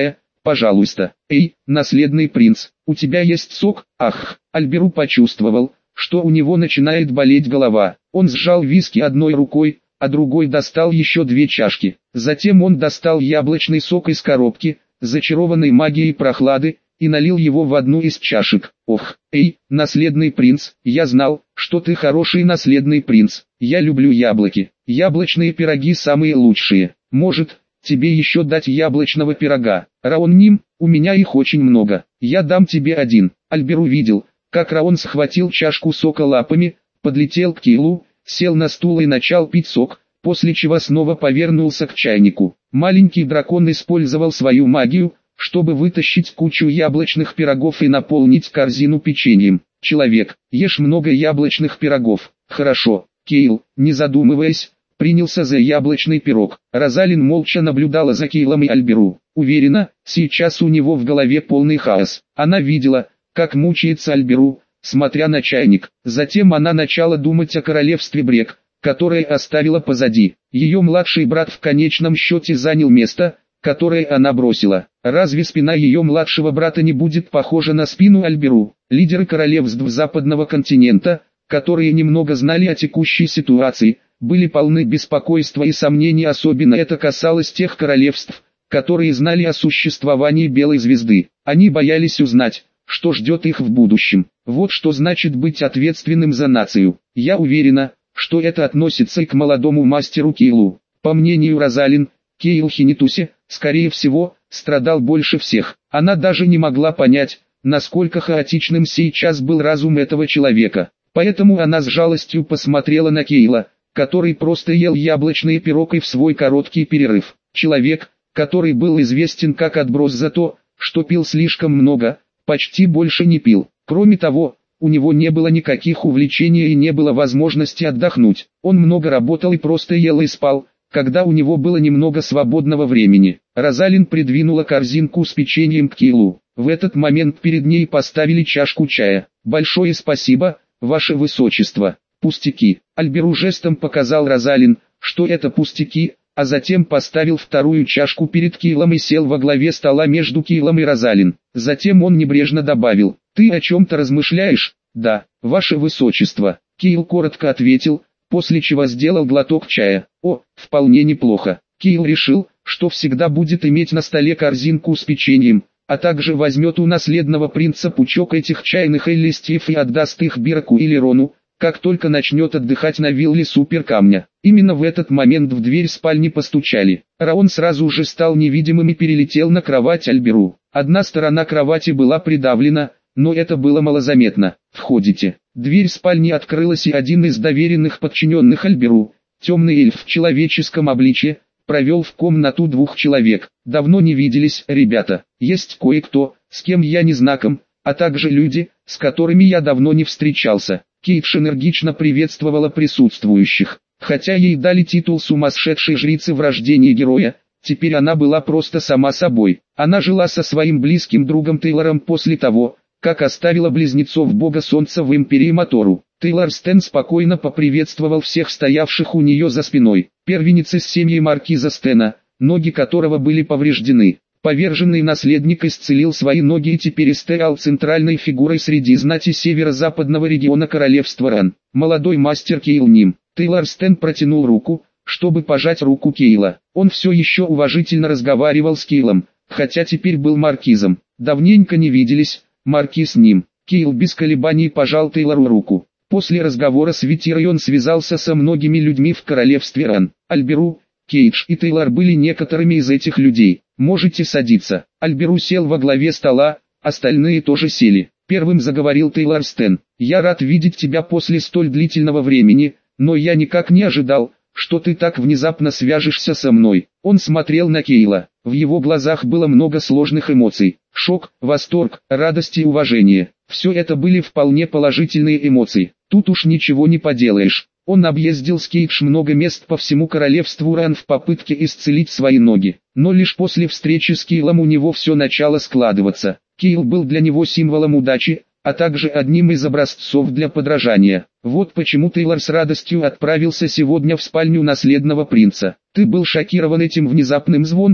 пожалуйста. Эй, наследный принц, у тебя есть сок? Ах, Альберу почувствовал, что у него начинает болеть голова. Он сжал виски одной рукой, а другой достал еще две чашки. Затем он достал яблочный сок из коробки, зачарованной магией прохлады, и налил его в одну из чашек. Ох, эй, наследный принц, я знал, что ты хороший наследный принц. Я люблю яблоки. Яблочные пироги самые лучшие. Может, тебе еще дать яблочного пирога? Раон-ним, у меня их очень много. Я дам тебе один. Альберу видел, как Раон схватил чашку сока лапами, подлетел к Кейлу, сел на стул и начал пить сок, после чего снова повернулся к чайнику. Маленький дракон использовал свою магию, чтобы вытащить кучу яблочных пирогов и наполнить корзину печеньем. Человек, ешь много яблочных пирогов. Хорошо. Кейл, не задумываясь, принялся за яблочный пирог. Розалин молча наблюдала за Кейлом и Альберу. Уверена, сейчас у него в голове полный хаос. Она видела, как мучается Альберу, смотря на чайник. Затем она начала думать о королевстве Брек, которое оставила позади. Ее младший брат в конечном счете занял место, которое она бросила. Разве спина ее младшего брата не будет похожа на спину Альберу? Лидеры королевств западного континента, которые немного знали о текущей ситуации, были полны беспокойства и сомнений, особенно это касалось тех королевств, которые знали о существовании Белой Звезды. Они боялись узнать, что ждет их в будущем. Вот что значит быть ответственным за нацию. Я уверена, что это относится и к молодому мастеру Кейлу. По мнению Розалин, Кейл Хинитуси, скорее всего, страдал больше всех. Она даже не могла понять, насколько хаотичным сейчас был разум этого человека. Поэтому она с жалостью посмотрела на Кейла, который просто ел яблочный пирог и в свой короткий перерыв. Человек, который был известен как отброс за то, что пил слишком много, почти больше не пил. Кроме того, у него не было никаких увлечений и не было возможности отдохнуть. Он много работал и просто ел и спал, когда у него было немного свободного времени. Розалин придвинула корзинку с печеньем к Кейлу. В этот момент перед ней поставили чашку чая. «Большое спасибо, ваше высочество». «Пустяки». Альберу жестом показал Розалин, что это пустяки, а затем поставил вторую чашку перед Кейлом и сел во главе стола между Кейлом и Розалин. Затем он небрежно добавил: «Ты о чем-то размышляешь?» «Да, ваше высочество». Кейл коротко ответил, после чего сделал глоток чая. «О, вполне неплохо». Кейл решил, что всегда будет иметь на столе корзинку с печеньем, а также возьмет у наследного принца пучок этих чайных листьев и отдаст их Бираку или Рону, как только начнет отдыхать на вилле суперкамня. Именно в этот момент в дверь спальни постучали. Раон сразу же стал невидимым и перелетел на кровать Альберу. Одна сторона кровати была придавлена, но это было малозаметно. «Входите». Дверь спальни открылась, и один из доверенных подчиненных Альберу, темный эльф в человеческом обличье, провел в комнату двух человек. «Давно не виделись, ребята. Есть кое-кто, с кем я не знаком, а также люди, с которыми я давно не встречался». Кейдж энергично приветствовала присутствующих. Хотя ей дали титул сумасшедшей жрицы в рождении героя, теперь она была просто сама собой. Она жила со своим близким другом Тейлором после того, как оставила близнецов бога солнца в империи Мотору. Тейлор Стэн спокойно поприветствовал всех стоявших у нее за спиной. Первенец из семьи маркиза Стэна, ноги которого были повреждены. Поверженный наследник исцелил свои ноги и теперь стал центральной фигурой среди знати северо-западного региона королевства Ран. Молодой мастер Кейл Ним. Тейлор Стэн протянул руку, чтобы пожать руку Кейла. Он все еще уважительно разговаривал с Кейлом, хотя теперь был маркизом. Давненько не виделись, маркиз Ним. Кейл без колебаний пожал Тейлору руку. После разговора с Ветирой он связался со многими людьми в королевстве Ран. Альберу, Кейдж и Тейлор были некоторыми из этих людей. «Можете садиться». Альберу сел во главе стола, остальные тоже сели. Первым заговорил Тейлор Стэн. «Я рад видеть тебя после столь длительного времени, но я никак не ожидал, что ты так внезапно свяжешься со мной». Он смотрел на Кейла. В его глазах было много сложных эмоций. Шок, восторг, радость и уважение. Все это были вполне положительные эмоции. Тут уж ничего не поделаешь. Он объездил с Кейдж много мест по всему королевству Ран в попытке исцелить свои ноги. Но лишь после встречи с Кейлом у него все начало складываться. Кейл был для него символом удачи, а также одним из образцов для подражания. Вот почему Тейлор с радостью отправился сегодня в спальню наследного принца. «Ты был шокирован этим внезапным звонком?»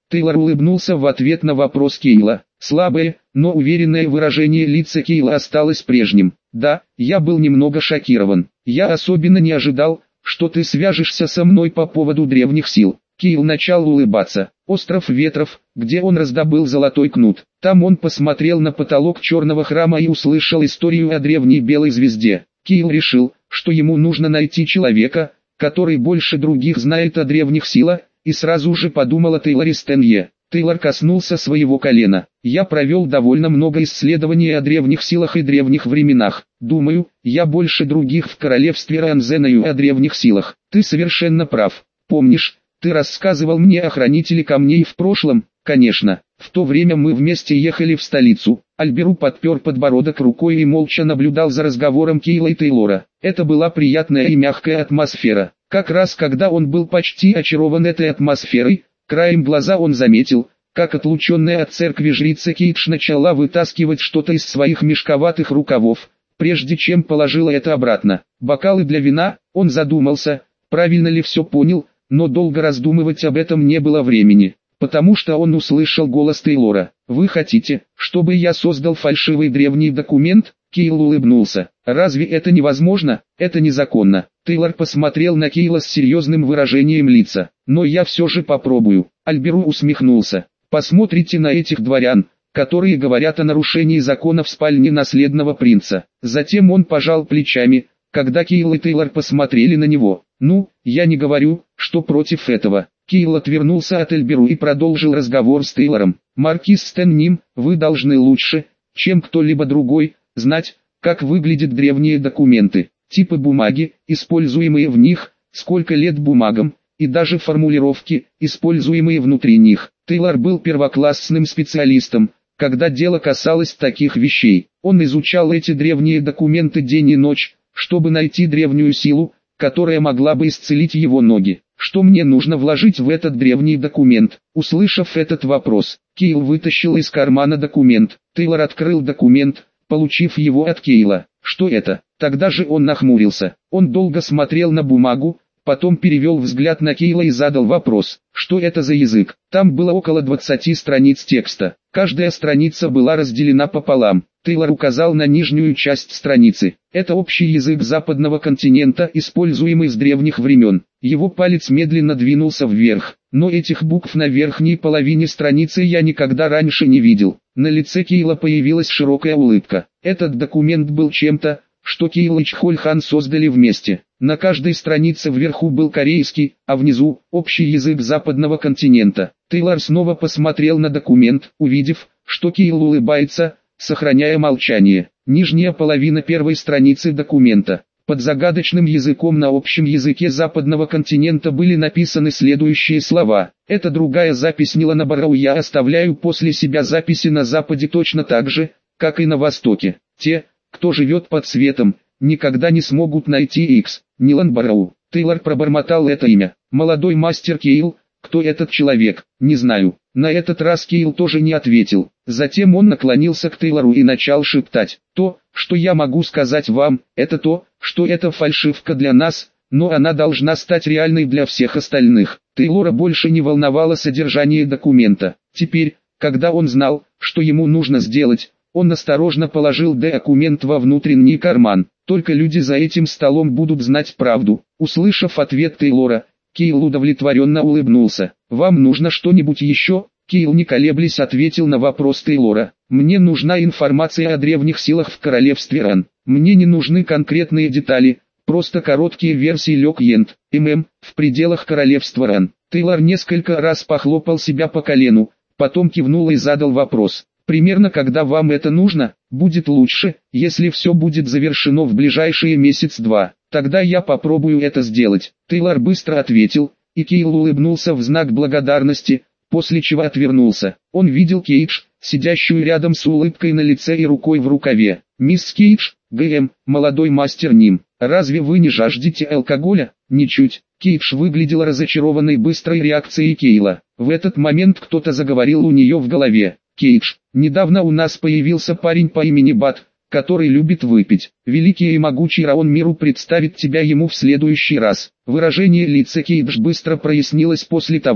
Тейлор улыбнулся в ответ на вопрос Кейла. Слабое, но уверенное выражение лица Кейла осталось прежним. Да, я был немного шокирован. Я особенно не ожидал, что ты свяжешься со мной по поводу древних сил. Кейл начал улыбаться. Остров Ветров, где он раздобыл золотой кнут. Там он посмотрел на потолок черного храма и услышал историю о древней белой звезде. Кейл решил, что ему нужно найти человека, который больше других знает о древних силах, и сразу же подумал о Тейлоре Стэнье. Тейлор коснулся своего колена. Я провел довольно много исследований о древних силах и древних временах. Думаю, я больше других в королевстве Ран знаю о древних силах. Ты совершенно прав. Помнишь, ты рассказывал мне о хранителе камней в прошлом? Конечно. В то время мы вместе ехали в столицу. Альберу подпер подбородок рукой и молча наблюдал за разговором Кейла и Тейлора. Это была приятная и мягкая атмосфера. Как раз когда он был почти очарован этой атмосферой, краем глаза он заметил, как отлученная от церкви жрица Кейдж начала вытаскивать что-то из своих мешковатых рукавов, прежде чем положила это обратно. Бокалы для вина, он задумался, правильно ли все понял, но долго раздумывать об этом не было времени, потому что он услышал голос Тейлора. «Вы хотите, чтобы я создал фальшивый древний документ?» Кейл улыбнулся. «Разве это невозможно? Это незаконно». Тейлор посмотрел на Кейла с серьезным выражением лица. «Но я все же попробую». Альберу усмехнулся. «Посмотрите на этих дворян, которые говорят о нарушении закона в спальне наследного принца». Затем он пожал плечами, когда Кейл и Тейлор посмотрели на него. «Ну, я не говорю, что против этого». Кейл отвернулся от Альберу и продолжил разговор с Тейлором. «Маркиз Стэнним, вы должны лучше, чем кто-либо другой, знать, как выглядят древние документы, типы бумаги, используемые в них, сколько лет бумагам, и даже формулировки, используемые внутри них». Тейлор был первоклассным специалистом, когда дело касалось таких вещей. Он изучал эти древние документы день и ночь, чтобы найти древнюю силу, которая могла бы исцелить его ноги. «Что мне нужно вложить в этот древний документ?» Услышав этот вопрос, Кейл вытащил из кармана документ. Тейлор открыл документ, получив его от Кейла. «Что это?» Тогда же он нахмурился. Он долго смотрел на бумагу, потом перевел взгляд на Кейла и задал вопрос. «Что это за язык?» Там было около двадцати страниц текста. Каждая страница была разделена пополам. Тейлор указал на нижнюю часть страницы. Это общий язык западного континента, используемый с древних времен. Его палец медленно двинулся вверх, но этих букв на верхней половине страницы я никогда раньше не видел. На лице Кейла появилась широкая улыбка. Этот документ был чем-то, что Кейл и Чхольхан создали вместе. На каждой странице вверху был корейский, а внизу – общий язык западного континента. Тейлор снова посмотрел на документ, увидев, что Кейл улыбается, сохраняя молчание. Нижняя половина первой страницы документа. Под загадочным языком на общем языке западного континента были написаны следующие слова. «Это другая запись Нилана Барау. Я оставляю после себя записи на западе точно так же, как и на востоке. Те, кто живет под светом, никогда не смогут найти Икс. Нилан Барау». Тейлор пробормотал это имя. «Молодой мастер Кейл, кто этот человек?» «Не знаю». На этот раз Кейл тоже не ответил. Затем он наклонился к Тейлору и начал шептать. «То, что я могу сказать вам, это то, что это фальшивка для нас, но она должна стать реальной для всех остальных». Тейлора больше не волновало содержание документа. Теперь, когда он знал, что ему нужно сделать, он осторожно положил документ во внутренний карман. «Только люди за этим столом будут знать правду». Услышав ответ Тейлора, Кейл удовлетворенно улыбнулся. «Вам нужно что-нибудь еще?» Кейл не колеблясь ответил на вопрос Тейлора. «Мне нужна информация о древних силах в королевстве Ран. Мне не нужны конкретные детали, просто короткие версии Лёк-Йент, ММ, в пределах королевства Ран». Тейлор несколько раз похлопал себя по колену, потом кивнул и задал вопрос. «Примерно когда вам это нужно? Будет лучше, если все будет завершено в ближайшие месяц-два. Тогда я попробую это сделать». Тейлор быстро ответил, и Кейл улыбнулся в знак благодарности, после чего отвернулся. Он видел Кейдж, сидящую рядом с улыбкой на лице и рукой в рукаве. «Мисс Кейдж, ГМ, молодой мастер Ним, разве вы не жаждете алкоголя?» «Ничуть». Кейдж выглядела разочарованной быстрой реакцией Кейла. В этот момент кто-то заговорил у нее в голове. «Кейдж, недавно у нас появился парень по имени Бат, который любит выпить. Великий и могучий Раон Миру представит тебя ему в следующий раз». Выражение лица Кейдж быстро прояснилось после того,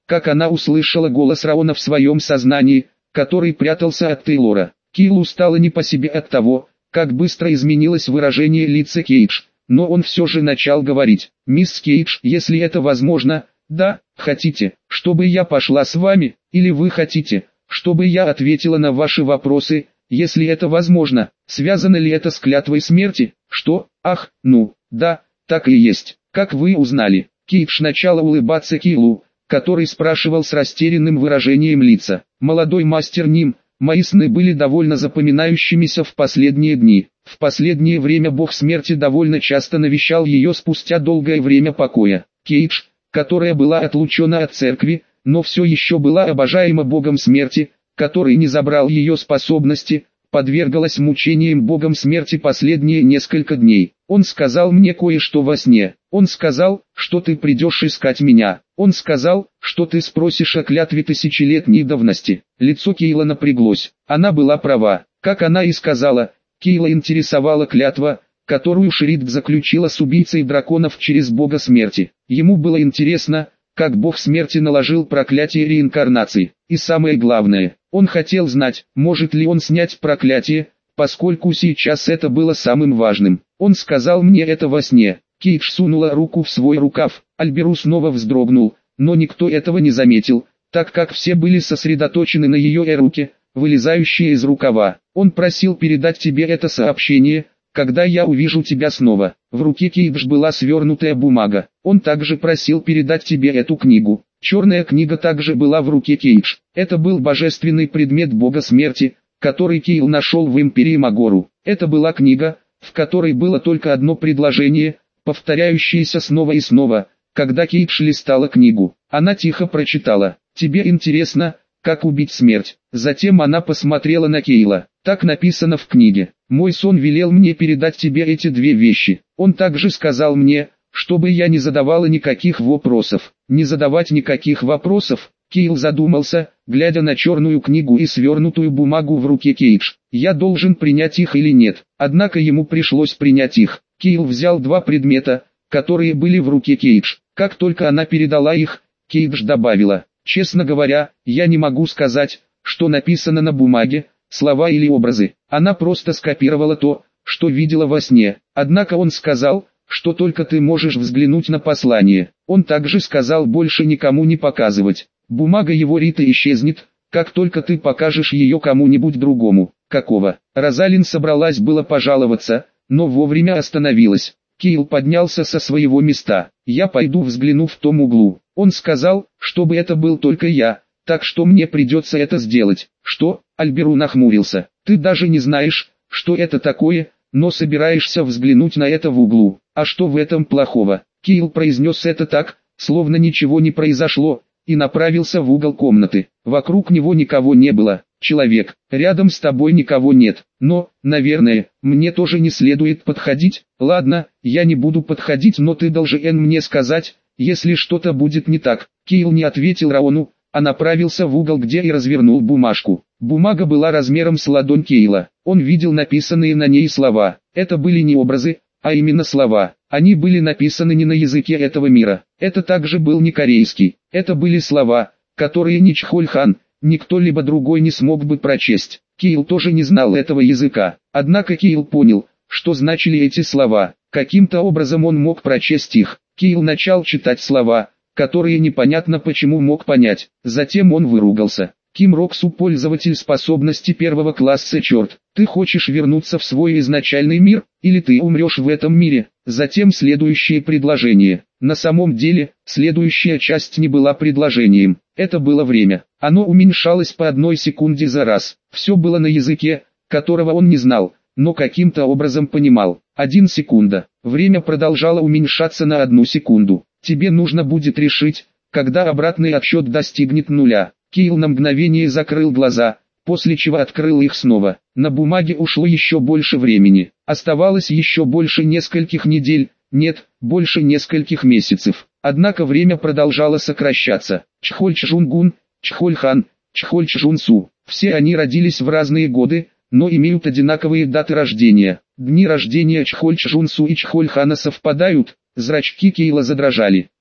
как она услышала голос Раона в своем сознании, который прятался от Тейлора. Кейлу стало не по себе от того, как быстро изменилось выражение лица Кейдж, но он все же начал говорить. «Мисс Кейдж, если это возможно, да, хотите, чтобы я пошла с вами, или вы хотите, чтобы я ответила на ваши вопросы, если это возможно, связано ли это с клятвой смерти?» «Что? Ах, ну, да, так и есть. Как вы узнали?» Кейдж начала улыбаться Кейлу, который спрашивал с растерянным выражением лица. «Молодой мастер Ним, мои сны были довольно запоминающимися в последние дни. В последнее время бог смерти довольно часто навещал ее спустя долгое время покоя. Кейдж, которая была отлучена от церкви, но все еще была обожаема богом смерти, который не забрал ее способности, подвергалась мучениям богом смерти последние несколько дней. Он сказал мне кое-что во сне. Он сказал, что ты придешь искать меня. Он сказал, что ты спросишь о клятве тысячелетней давности. Лицо Кейла напряглось. Она была права. Как она и сказала, Кейла интересовала клятва, которую Шридт заключила с убийцей драконов через бога смерти. Ему было интересно, как бог смерти наложил проклятие реинкарнации. И самое главное, он хотел знать, может ли он снять проклятие, поскольку сейчас это было самым важным. Он сказал мне это во сне. Кейдж сунула руку в свой рукав, Альберу снова вздрогнул, но никто этого не заметил, так как все были сосредоточены на ее руке, вылезающей из рукава. Он просил передать тебе это сообщение, когда я увижу тебя снова. В руке Кейдж была свернутая бумага. Он также просил передать тебе эту книгу. Черная книга также была в руке Кейдж. Это был божественный предмет бога смерти, который Кейл нашел в Империи Магору. Это была книга, в которой было только одно предложение, повторяющееся снова и снова. Когда Кейдж листала книгу, она тихо прочитала: «Тебе интересно, как убить смерть?» Затем она посмотрела на Кейла. «Так написано в книге. Мой сон велел мне передать тебе эти две вещи. Он также сказал мне, чтобы я не задавала никаких вопросов». «Не задавать никаких вопросов?» Кейл задумался, глядя на черную книгу и свернутую бумагу в руке Кейдж. «Я должен принять их или нет?» Однако ему пришлось принять их. Кейл взял два предмета, которые были в руке Кейдж. Как только она передала их, Кейдж добавила: «Честно говоря, я не могу сказать, что написано на бумаге, слова или образы. Она просто скопировала то, что видела во сне. Однако он сказал, что только ты можешь взглянуть на послание. Он также сказал больше никому не показывать. Бумага его Рита исчезнет, как только ты покажешь ее кому-нибудь другому». «Какого?» Розалин собралась было пожаловаться, но вовремя остановилась. Кейл поднялся со своего места. «Я пойду взгляну в том углу. Он сказал, чтобы это был только я, так что мне придется это сделать». «Что?» Альберу нахмурился. «Ты даже не знаешь, что это такое, но собираешься взглянуть на это в углу. А что в этом плохого?» Кейл произнес это так, словно ничего не произошло, и направился в угол комнаты. Вокруг него никого не было. «Человек, рядом с тобой никого нет, но, наверное, мне тоже не следует подходить». «Ладно, я не буду подходить, но ты должен мне сказать, если что-то будет не так». Кейл не ответил Раону, а направился в угол, где и развернул бумажку. Бумага была размером с ладонь Кейла. Он видел написанные на ней слова. Это были не образы, а именно слова. Они были написаны не на языке этого мира. Это также был не корейский. Это были слова, которые ни Чхоль-хан, ни кто-либо другой не смог бы прочесть. Кейл тоже не знал этого языка. Однако Кейл понял, что значили эти слова. Каким-то образом он мог прочесть их. Кейл начал читать слова, которые непонятно почему мог понять. Затем он выругался. Ким Роксу, пользователь способности первого класса. Черт, ты хочешь вернуться в свой изначальный мир, или ты умрешь в этом мире? Затем следующее предложение. На самом деле, следующая часть не была предложением. Это было время. Оно уменьшалось по одной секунде за раз. Все было на языке, которого он не знал, но каким-то образом понимал. Один секунда. Время продолжало уменьшаться на одну секунду. Тебе нужно будет решить, когда обратный отсчет достигнет нуля. Кейл на мгновение закрыл глаза, после чего открыл их снова. На бумаге ушло еще больше времени. Оставалось еще больше нескольких недель, нет, больше нескольких месяцев. Однако время продолжало сокращаться. Чхоль-Чжунгун, Чхоль-хан, Чхоль-Чжунсу. Все они родились в разные годы, но имеют одинаковые даты рождения. Дни рождения Чхоль-Чжунсу и Чхоль-хана совпадают. Зрачки Кейла задрожали.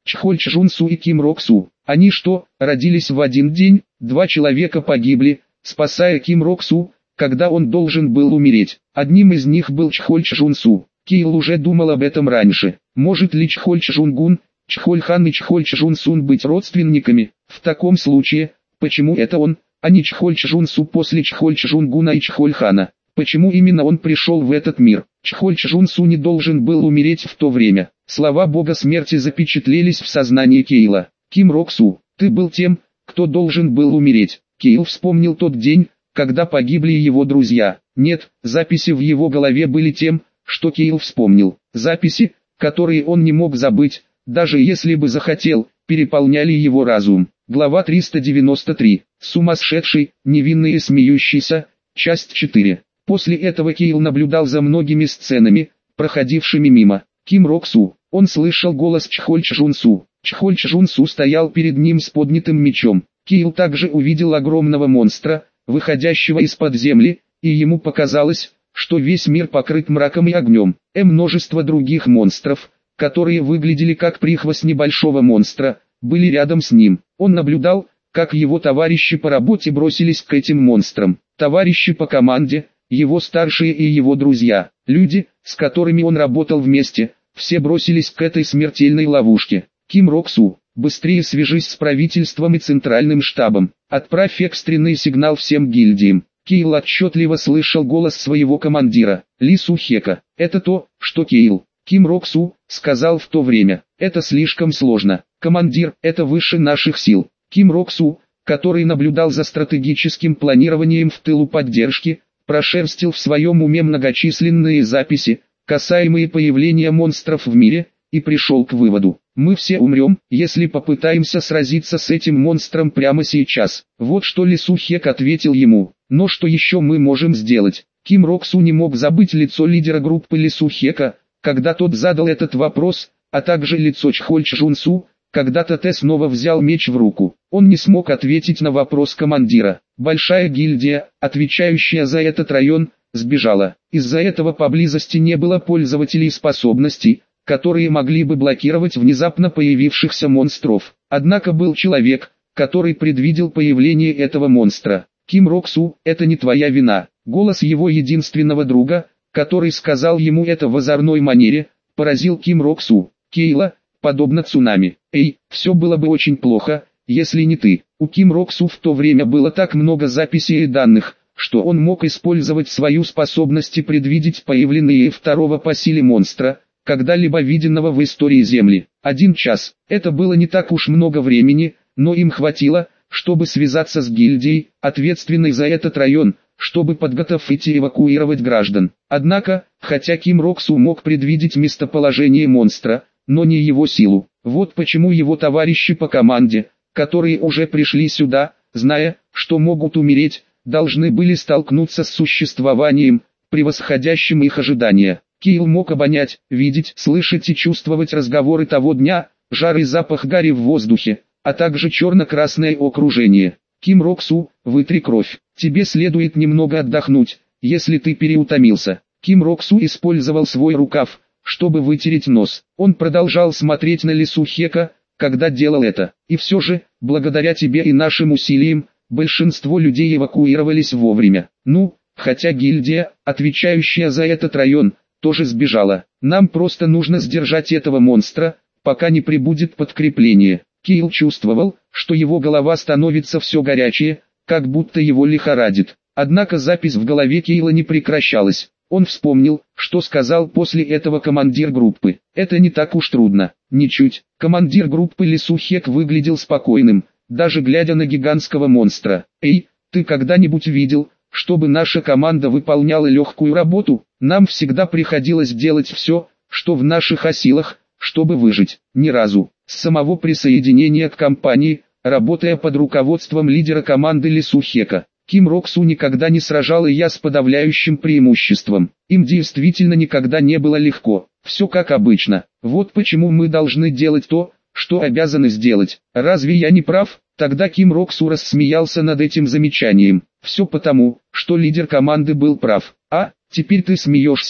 Чхоль Чжун Су и Ким Рок Су. Они что, родились в один день? Два человека погибли, спасая Ким Рок Су, когда он должен был умереть. Одним из них был Чхоль Чжун Су. Кейл уже думал об этом раньше. Может ли Чхоль Чжунгун, Чхоль Хан и Чхоль Чжун Сун быть родственниками? В таком случае, почему это он, а не Чхоль Чжун Су после Чхоль Чжунгуна и Чхоль Хана? Почему именно он пришел в этот мир? Чхоль Чжун Су не должен был умереть в то время. Слова бога смерти запечатлелись в сознании Кейла. Ким Рок Су, ты был тем, кто должен был умереть. Кейл вспомнил тот день, когда погибли его друзья. Нет, записи в его голове были тем, что Кейл вспомнил. Записи, которые он не мог забыть, даже если бы захотел, переполняли его разум. Глава триста девяносто три. Сумасшедший, невинный и смеющийся. Часть четыре. После этого Кейл наблюдал за многими сценами, проходившими мимо. Ким Рок Су. Он слышал голос Чхоль Чжун Су. Чхоль Чжун Су стоял перед ним с поднятым мечом. Кейл также увидел огромного монстра, выходящего из-под земли, и ему показалось, что весь мир покрыт мраком и огнем. И множество других монстров, которые выглядели как прихвостни большого монстра, были рядом с ним. Он наблюдал, как его товарищи по работе бросились к этим монстрам. Товарищи по команде, его старшие и его друзья, люди, с которыми он работал вместе, все бросились к этой смертельной ловушке. Ким Рок Су, быстрее свяжись с правительством и центральным штабом, отправь экстренный сигнал всем гильдиям. Кейл отчетливо слышал голос своего командира, Ли Су Хека. Это то, что Кейл, Ким Рок Су, сказал в то время. Это слишком сложно. Командир, это выше наших сил. Ким Рок Су, который наблюдал за стратегическим планированием в тылу поддержки, прошерстил в своем уме многочисленные записи, касаемые появления монстров в мире, и пришел к выводу: мы все умрем, если попытаемся сразиться с этим монстром прямо сейчас. Вот что Ли Су Хек ответил ему. Но что еще мы можем сделать? Ким Рок Су не мог забыть лицо лидера группы Ли Су Хека, когда тот задал этот вопрос, а также лицо Чхоль Чжун Су, когда тот снова взял меч в руку. Он не смог ответить на вопрос командира. Большая гильдия, отвечающая за этот район, сбежала. Из-за этого поблизости не было пользователей способностей, которые могли бы блокировать внезапно появившихся монстров. Однако был человек, который предвидел появление этого монстра. Ким Рок Су, это не твоя вина. Голос его единственного друга, который сказал ему это в озорной манере, поразил Ким Рок Су. Кейла, подобно цунами. Эй, все было бы очень плохо, если не ты. У Ким Рок Су в то время было так много записей и данных, что он мог использовать свою способность и предвидеть появление второго по силе монстра, когда-либо виденного в истории Земли. Один час. Это было не так уж много времени, но им хватило, чтобы связаться с гильдией, ответственной за этот район, чтобы подготовить и эвакуировать граждан. Однако, хотя Ким Рок Су мог предвидеть местоположение монстра, но не его силу. Вот почему его товарищи по команде, которые уже пришли сюда, зная, что могут умереть, должны были столкнуться с существованием, превосходящим их ожидания. Кейл мог обонять, видеть, слышать и чувствовать разговоры того дня, жар и запах гари в воздухе, а также черно-красное окружение. Ким Рок Су, вытри кровь. Тебе следует немного отдохнуть, если ты переутомился. Ким Рок Су использовал свой рукав, чтобы вытереть нос. Он продолжал смотреть на Ли Су Хека, когда делал это. И все же, благодаря тебе и нашим усилиям, большинство людей эвакуировались вовремя. Ну, хотя гильдия, отвечающая за этот район, тоже сбежала. Нам просто нужно сдержать этого монстра, пока не прибудет подкрепление. Кейл чувствовал, что его голова становится все горячее, как будто его лихорадит. Однако запись в голове Кейла не прекращалась. Он вспомнил, что сказал после этого командир группы. Это не так уж трудно. Ничуть. Командир группы Ли Су Хек выглядел спокойным, даже глядя на гигантского монстра. Эй, ты когда-нибудь видел, чтобы наша команда выполняла легкую работу? Нам всегда приходилось делать все, что в наших силах, чтобы выжить. Ни разу. С самого присоединения к компании, работая под руководством лидера команды Ли Су Хека, Ким Рок Су никогда не сражал и я с подавляющим преимуществом. Им действительно никогда не было легко. Все как обычно. Вот почему мы должны делать то, что обязаны сделать. Разве я не прав? Тогда Ким Рок Су рассмеялся над этим замечанием. Все потому, что лидер команды был прав. А, теперь ты смеешься,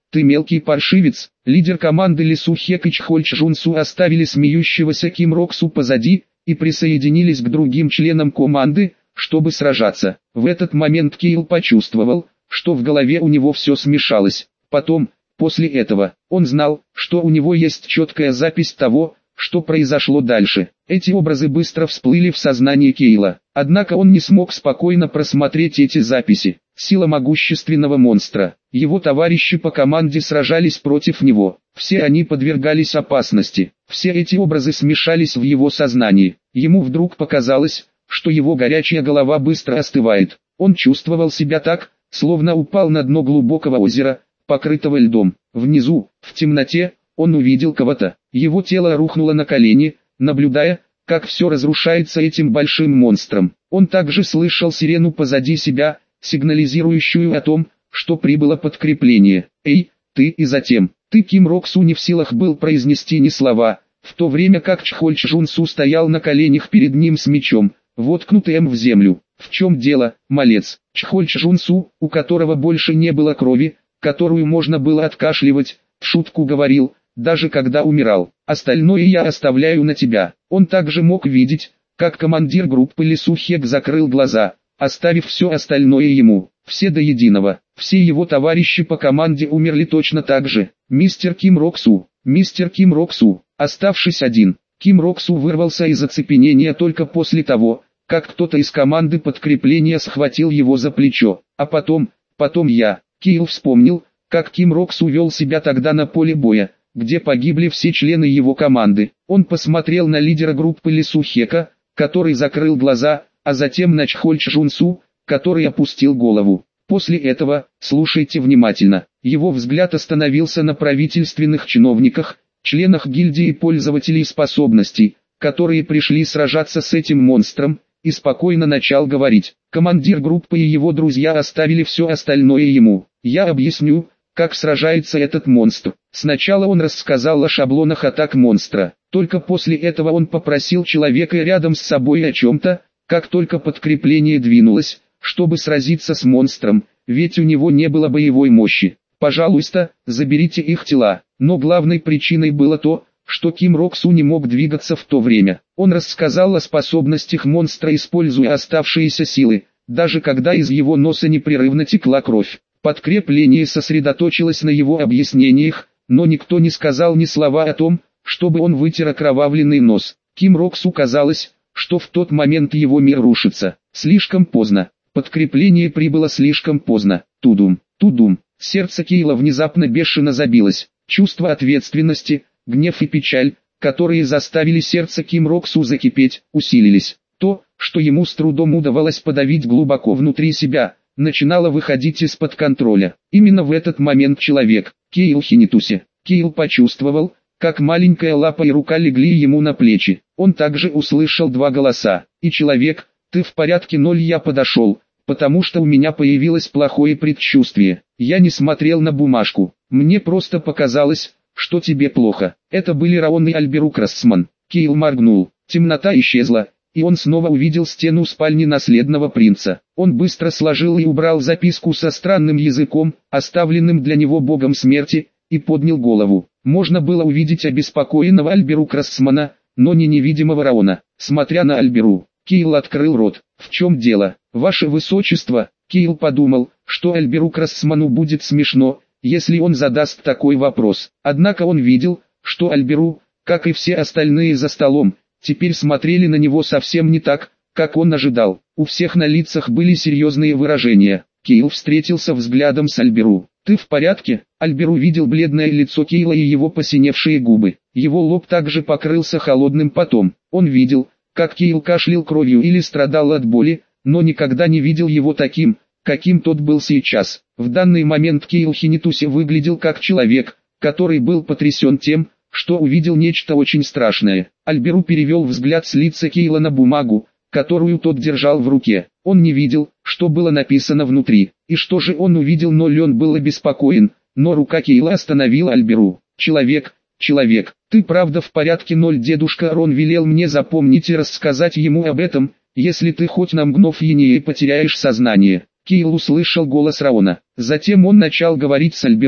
ты мелкий паршивец. Лидер команды Ли Су-хек и Чхоль Чжун-су оставили смеющегося Ким Рок-су позади и присоединились к другим членам команды, чтобы сражаться. В этот момент Кейл почувствовал, что в голове у него все смешалось. Потом, после этого, он знал, что у него есть четкая запись того, что произошло дальше. Эти образы быстро всплыли в сознании Кейла. Однако он не смог спокойно просмотреть эти записи. Сила могущественного монстра. Его товарищи по команде сражались против него. Все они подвергались опасности. Все эти образы смешались в его сознании. Ему вдруг показалось, что его горячая голова быстро остывает. Он чувствовал себя так, словно упал на дно глубокого озера, покрытого льдом. Внизу, в темноте, он увидел кого-то. Его тело рухнуло на колени, наблюдая, как все разрушается этим большим монстром. Он также слышал сирену позади себя, сигнализирующую о том, что прибыло подкрепление. «Эй, ты!» И затем, «ты!» Ким Рок-су не в силах был произнести ни слова, в то время как Чхоль Чжун-су стоял на коленях перед ним с мечом, воткнутым в землю. «В чем дело, малец?» Чхоль Чжун-су, у которого больше не было крови, которую можно было откашливать, в шутку говорил, даже когда умирал. «Остальное я оставляю на тебя». Он также мог видеть, как командир группы Ли Су-хек закрыл глаза, оставив все остальное ему. Все до единого. Все его товарищи по команде умерли точно так же. Мистер Ким Рок-су, мистер Ким Рок-су, оставшись один. Ким Рок-су вырвался из оцепенения только после того, как кто-то из команды подкрепления схватил его за плечо. А потом, потом я. Кейл вспомнил, как Ким Рок-су вел себя тогда на поле боя, где погибли все члены его команды. Он посмотрел на лидера группы Ли Су-хека, который закрыл глаза, а затем на Чхоль Чжун-су, который опустил голову. После этого, слушайте внимательно, его взгляд остановился на правительственных чиновниках, членах гильдии пользователей способностей, которые пришли сражаться с этим монстром, и спокойно начал говорить. Командир группы и его друзья оставили все остальное ему. Я объясню, как сражается этот монстр. Сначала он рассказал о шаблонах атак монстра. Только после этого он попросил человека рядом с собой о чем-то, как только подкрепление двинулось, чтобы сразиться с монстром, ведь у него не было боевой мощи. Пожалуйста, заберите их тела. Но главной причиной было то, что Ким Рок-су не мог двигаться в то время. Он рассказал о способностях монстра, используя оставшиеся силы, даже когда из его носа непрерывно текла кровь. Подкрепление сосредоточилось на его объяснениях, но никто не сказал ни слова о том, чтобы он вытер окровавленный нос. Ким Рок-су казалось, что в тот момент его мир рушится. Слишком поздно. Подкрепление прибыло слишком поздно. Тудум, тудум. Сердце Кейла внезапно бешено забилось. Чувство ответственности, гнев и печаль, которые заставили сердце Ким Рок-су закипеть, усилились. То, что ему с трудом удавалось подавить глубоко внутри себя, начинало выходить из-под контроля. Именно в этот момент человек, Кейл Хинитуси, Кейл почувствовал, как маленькая лапа и рука легли ему на плечи. Он также услышал два голоса. «И человек, ты в порядке?» Ноль. Я подошел, потому что у меня появилось плохое предчувствие. Я не смотрел на бумажку. Мне просто показалось, что тебе плохо. Это были Раон и Альберук Рассман. Кейл моргнул. Темнота исчезла, и он снова увидел стену спальни наследного принца. Он быстро сложил и убрал записку со странным языком, оставленным для него богом смерти, и поднял голову. Можно было увидеть обеспокоенного Альберук Рассмана, но не невидимого Раона. Смотря на Альберу, Кейл открыл рот. «В чем дело, ваше высочество?» Кейл подумал, что Альберук Рассману будет смешно, если он задаст такой вопрос. Однако он видел, что Альберу, как и все остальные за столом, теперь смотрели на него совсем не так, как он ожидал. У всех на лицах были серьезные выражения. Кейл встретился взглядом с Альберу. «Ты в порядке?» Альберу видел бледное лицо Кейла и его посиневшие губы. Его лоб также покрылся холодным потом. Он видел, как Кейл кашлял кровью или страдал от боли, но никогда не видел его таким, каким тот был сейчас. В данный момент Кейл Хинитуси выглядел как человек, который был потрясен тем, что увидел нечто очень страшное. Альберу перевел взгляд с лица Кейла на бумагу, которую тот держал в руке. Он не видел, что было написано внутри. И что же он увидел? Ноль. Он был обеспокоен, но рука Кейла остановила Альберу. «Человек, человек, ты правда в порядке?» Ноль. Дедушка Рон велел мне запомнить и рассказать ему об этом, если ты хоть на мгновение потеряешь сознание. Кейл услышал голос Раона. Затем он начал говорить с Альберу,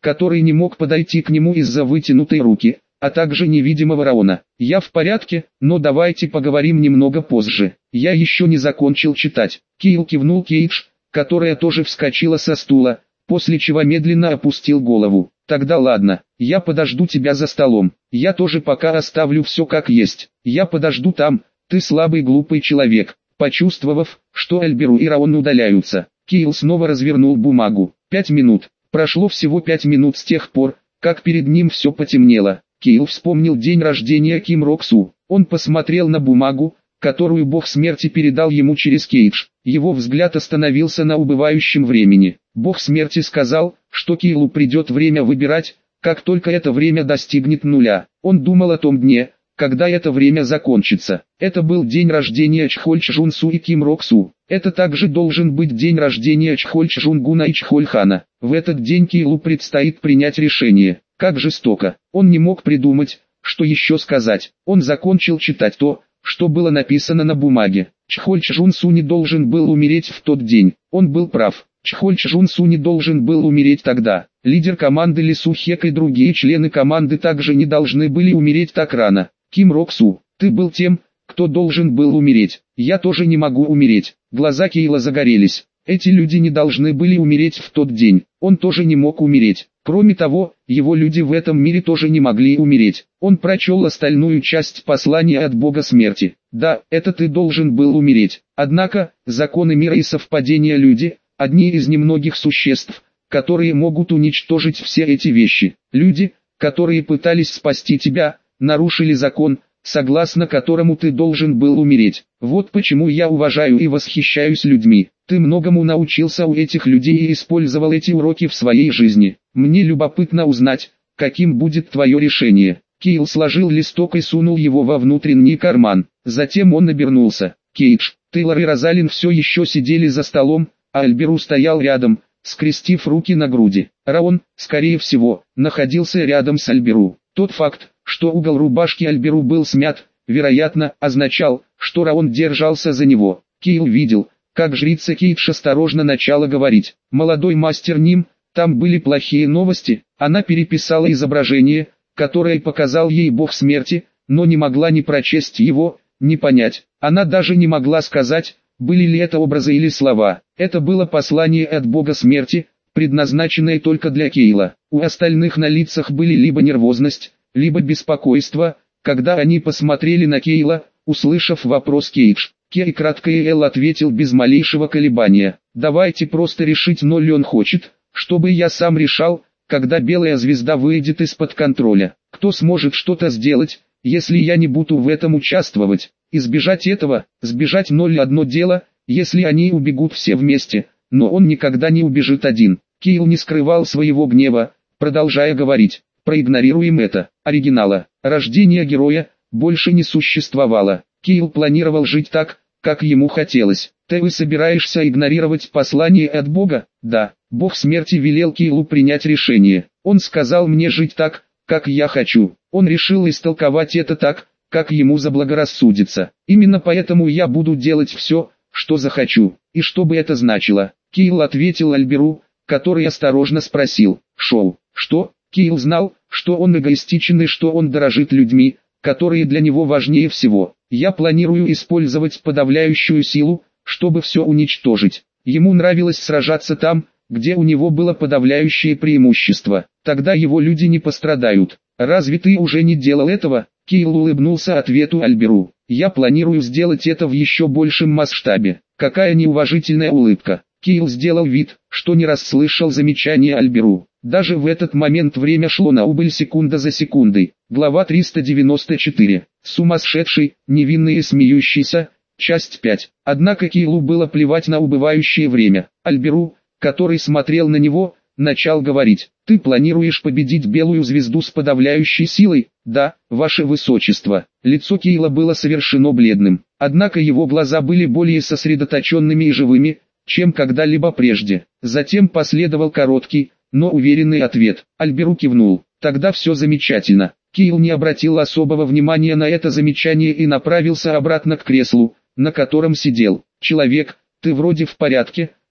который не мог подойти к нему из-за вытянутой руки, а также невидимого Раона. «Я в порядке, но давайте поговорим немного позже. Я еще не закончил читать». Кайл кивнул Кейдж, которая тоже вскочила со стула, после чего медленно опустил голову. «Тогда ладно, я подожду тебя за столом. Я тоже пока оставлю все как есть. Я подожду там, ты слабый глупый человек». Почувствовав, что Альберу и Раон удаляются, Кайл снова развернул бумагу. Пять минут. Прошло всего пять минут с тех пор, как перед ним все потемнело. Кайл вспомнил день рождения Ким Рок-Су. Он посмотрел на бумагу, которую бог смерти передал ему через Кейдж. Его взгляд остановился на убывающем времени. Бог смерти сказал, что Кайлу придет время выбирать, как только это время достигнет нуля. Он думал о том дне, когда это время закончится. Это был день рождения Чхоль Чжунсу и Ким Рок-Су. Это также должен быть день рождения Чхоль Чжунгуна и Чхоль Хана. В этот день Кайлу предстоит принять решение. Как жестоко. Он не мог придумать, что еще сказать. Он закончил читать то, что было написано на бумаге. Чхоль Чжунсу не должен был умереть в тот день. Он был прав. Чхоль Чжунсу не должен был умереть тогда. Лидер команды Ли Су Хек и другие члены команды также не должны были умереть так рано. Ким Рок-Су, ты был тем, кто должен был умереть. Я тоже не могу умереть. Глаза Кейла загорелись. Эти люди не должны были умереть в тот день. Он тоже не мог умереть. Кроме того, его люди в этом мире тоже не могли умереть. Он прочел остальную часть послания от Бога смерти. Да, это ты должен был умереть. Однако, законы мира и совпадения люди, одни из немногих существ, которые могут уничтожить все эти вещи. Люди, которые пытались спасти тебя, нарушили закон, согласно которому ты должен был умереть. Вот почему я уважаю и восхищаюсь людьми. Ты многому научился у этих людей и использовал эти уроки в своей жизни. Мне любопытно узнать, каким будет твое решение. Кайл сложил листок и сунул его во внутренний карман. Затем он обернулся. Кейдж, Тейлор и Розалин все еще сидели за столом, а Альберу стоял рядом, скрестив руки на груди. Раон, скорее всего, находился рядом с Альберу. Тот факт, что угол рубашки Альберу был смят, вероятно, означал, что Раон держался за него. Кайл видел, как жрица Кейдж осторожно начала говорить. «Молодой мастер Ним, там были плохие новости». Она переписала изображение, которое показал ей бог смерти, но не могла ни прочесть его, ни понять. Она даже не могла сказать, были ли это образы или слова. Это было послание от бога смерти, предназначенное только для Кейла. У остальных на лицах были либо нервозность, либо беспокойство, когда они посмотрели на Кейла, услышав вопрос Кейдж. Кей кратко и Эл ответил без малейшего колебания. «Давайте просто решить, но ли он хочет, чтобы я сам решал, когда белая звезда выйдет из-под контроля. Кто сможет что-то сделать, если я не буду в этом участвовать? Избежать этого, сбежать ноль одно дело, если они убегут все вместе, но он никогда не убежит один». Кайл не скрывал своего гнева, продолжая говорить. Проигнорируем это. Оригинала. Рождение героя больше не существовало. Кайл планировал жить так, как ему хотелось. Ты собираешься игнорировать послание от Бога? Да. Бог смерти велел Кайлу принять решение. Он сказал мне жить так, как я хочу. Он решил истолковать это так, как ему заблагорассудится. Именно поэтому я буду делать все, что захочу. И что бы это значило? Кайл ответил Альберу, который осторожно спросил. Шоу. Что? Кайл знал, что он эгоистичен и что он дорожит людьми, которые для него важнее всего. Я планирую использовать подавляющую силу, чтобы все уничтожить. Ему нравилось сражаться там, где у него было подавляющее преимущество. Тогда его люди не пострадают. Разве ты уже не делал этого? Кайл улыбнулся ответу Альберу. Я планирую сделать это в еще большем масштабе. Какая неуважительная улыбка. Кайл сделал вид, что не расслышал замечания Альберу. Даже в этот момент время шло на убыль секунда за секундой. Глава триста девяносто четыре. Сумасшедший, невинный и смеющийся. Часть пять. Однако Кайлу было плевать на убывающее время. Альберу, который смотрел на него, начал говорить. Ты планируешь победить белую звезду с подавляющей силой? Да, ваше высочество. Лицо Кейла было совершенно бледным. Однако его глаза были более сосредоточенными и живыми, чем когда-либо прежде. Затем последовал короткий, но уверенный ответ. Альберу кивнул. Тогда все замечательно. Кайл не обратил особого внимания на это замечание и направился обратно к креслу, на котором сидел. Человек, ты вроде в порядке,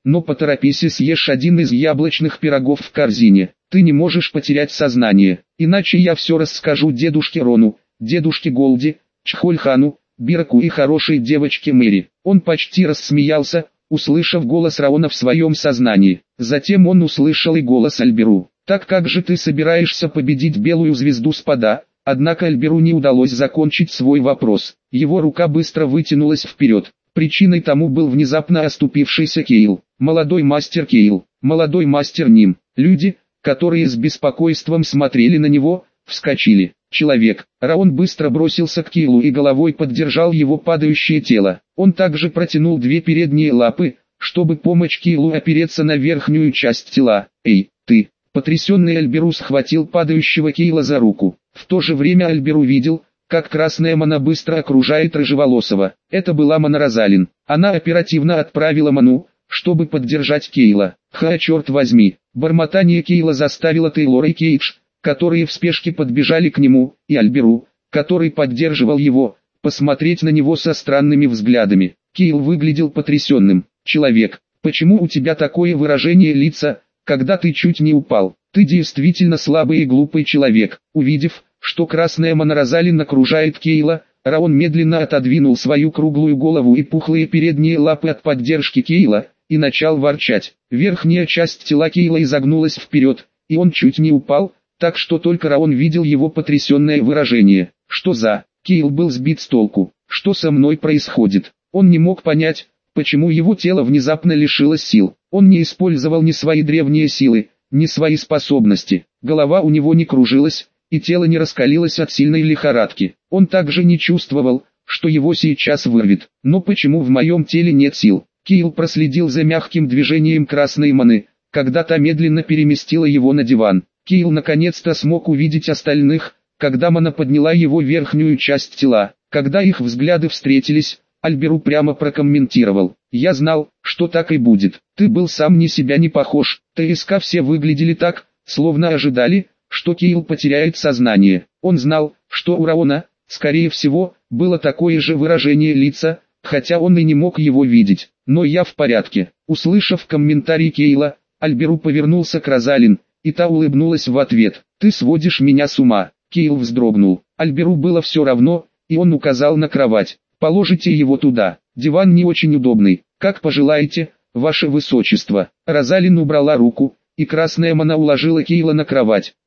но поторопись и съешь один из яблочных пирогов в корзине. Ты не можешь потерять сознание, иначе я все расскажу дедушке Рону, дедушке Голди, Чхольхану, Бираку и хорошей девочке Мэри». Он почти рассмеялся, услышав голос Раона в своем сознании. Затем он услышал и голос Альберу. «Так как же ты собираешься победить белую звезду спада?» Однако Альберу не удалось закончить свой вопрос. Его рука быстро вытянулась вперед. Причиной тому был внезапно оступившийся Кейл. Молодой мастер Кейл, молодой мастер Ним. Люди, которые с беспокойством смотрели на него, вскочили. «Человек!» Раон быстро бросился к Кейлу и головой поддержал его падающее тело. Он также протянул две передние лапы, чтобы помочь Кейлу опереться на верхнюю часть тела. «Эй, ты!» Потрясенный Альберу схватил падающего Кейла за руку. В то же время Альберу видел, как красная мана быстро окружает рыжеволосого. Это была Мана Розалин. Она оперативно отправила ману, чтобы поддержать Кейла. «Ха, черт возьми!» Бормотание Кейла заставило Тейлора и Кейдж, которые в спешке подбежали к нему, и Альберу, который поддерживал его, посмотреть на него со странными взглядами. Кейл выглядел потрясенным. «Человек, почему у тебя такое выражение лица, когда ты чуть не упал? Ты действительно слабый и глупый человек». Увидев, что красная Мана Розалин окружает Кейла, Раон медленно отодвинул свою круглую голову и пухлые передние лапы от поддержки Кейла, и начал ворчать. Верхняя часть тела Кейла изогнулась вперед, и он чуть не упал, так что только Раон видел его потрясенное выражение. «Что за...» Кейл был сбит с толку. «Что со мной происходит?» Он не мог понять, почему его тело внезапно лишилось сил. Он не использовал ни свои древние силы, ни свои способности. Голова у него не кружилась, и тело не раскалилось от сильной лихорадки. Он также не чувствовал, что его сейчас вырвет. «Но почему в моем теле нет сил?» Кейл проследил за мягким движением красной маны, когда та медленно переместила его на диван. Кейл наконец-то смог увидеть остальных, когда мана подняла его верхнюю часть тела. Когда их взгляды встретились, Альберу прямо прокомментировал: «Я знал, что так и будет. Ты был сам ни себя не похож». ТСК все выглядели так, словно ожидали, что Кейл потеряет сознание. Он знал, что у Раона, скорее всего, было такое же выражение лица, хотя он и не мог его видеть. «Но я в порядке». Услышав комментарий Кейла, Альберу повернулся к Розалин, и та улыбнулась в ответ. «Ты сводишь меня с ума». Кейл вздрогнул. Альберу было все равно, и он указал на кровать. «Положите его туда. Диван не очень удобный. Как пожелаете, ваше высочество». Розалин убрала руку, и красная мана уложила Кейла на кровать.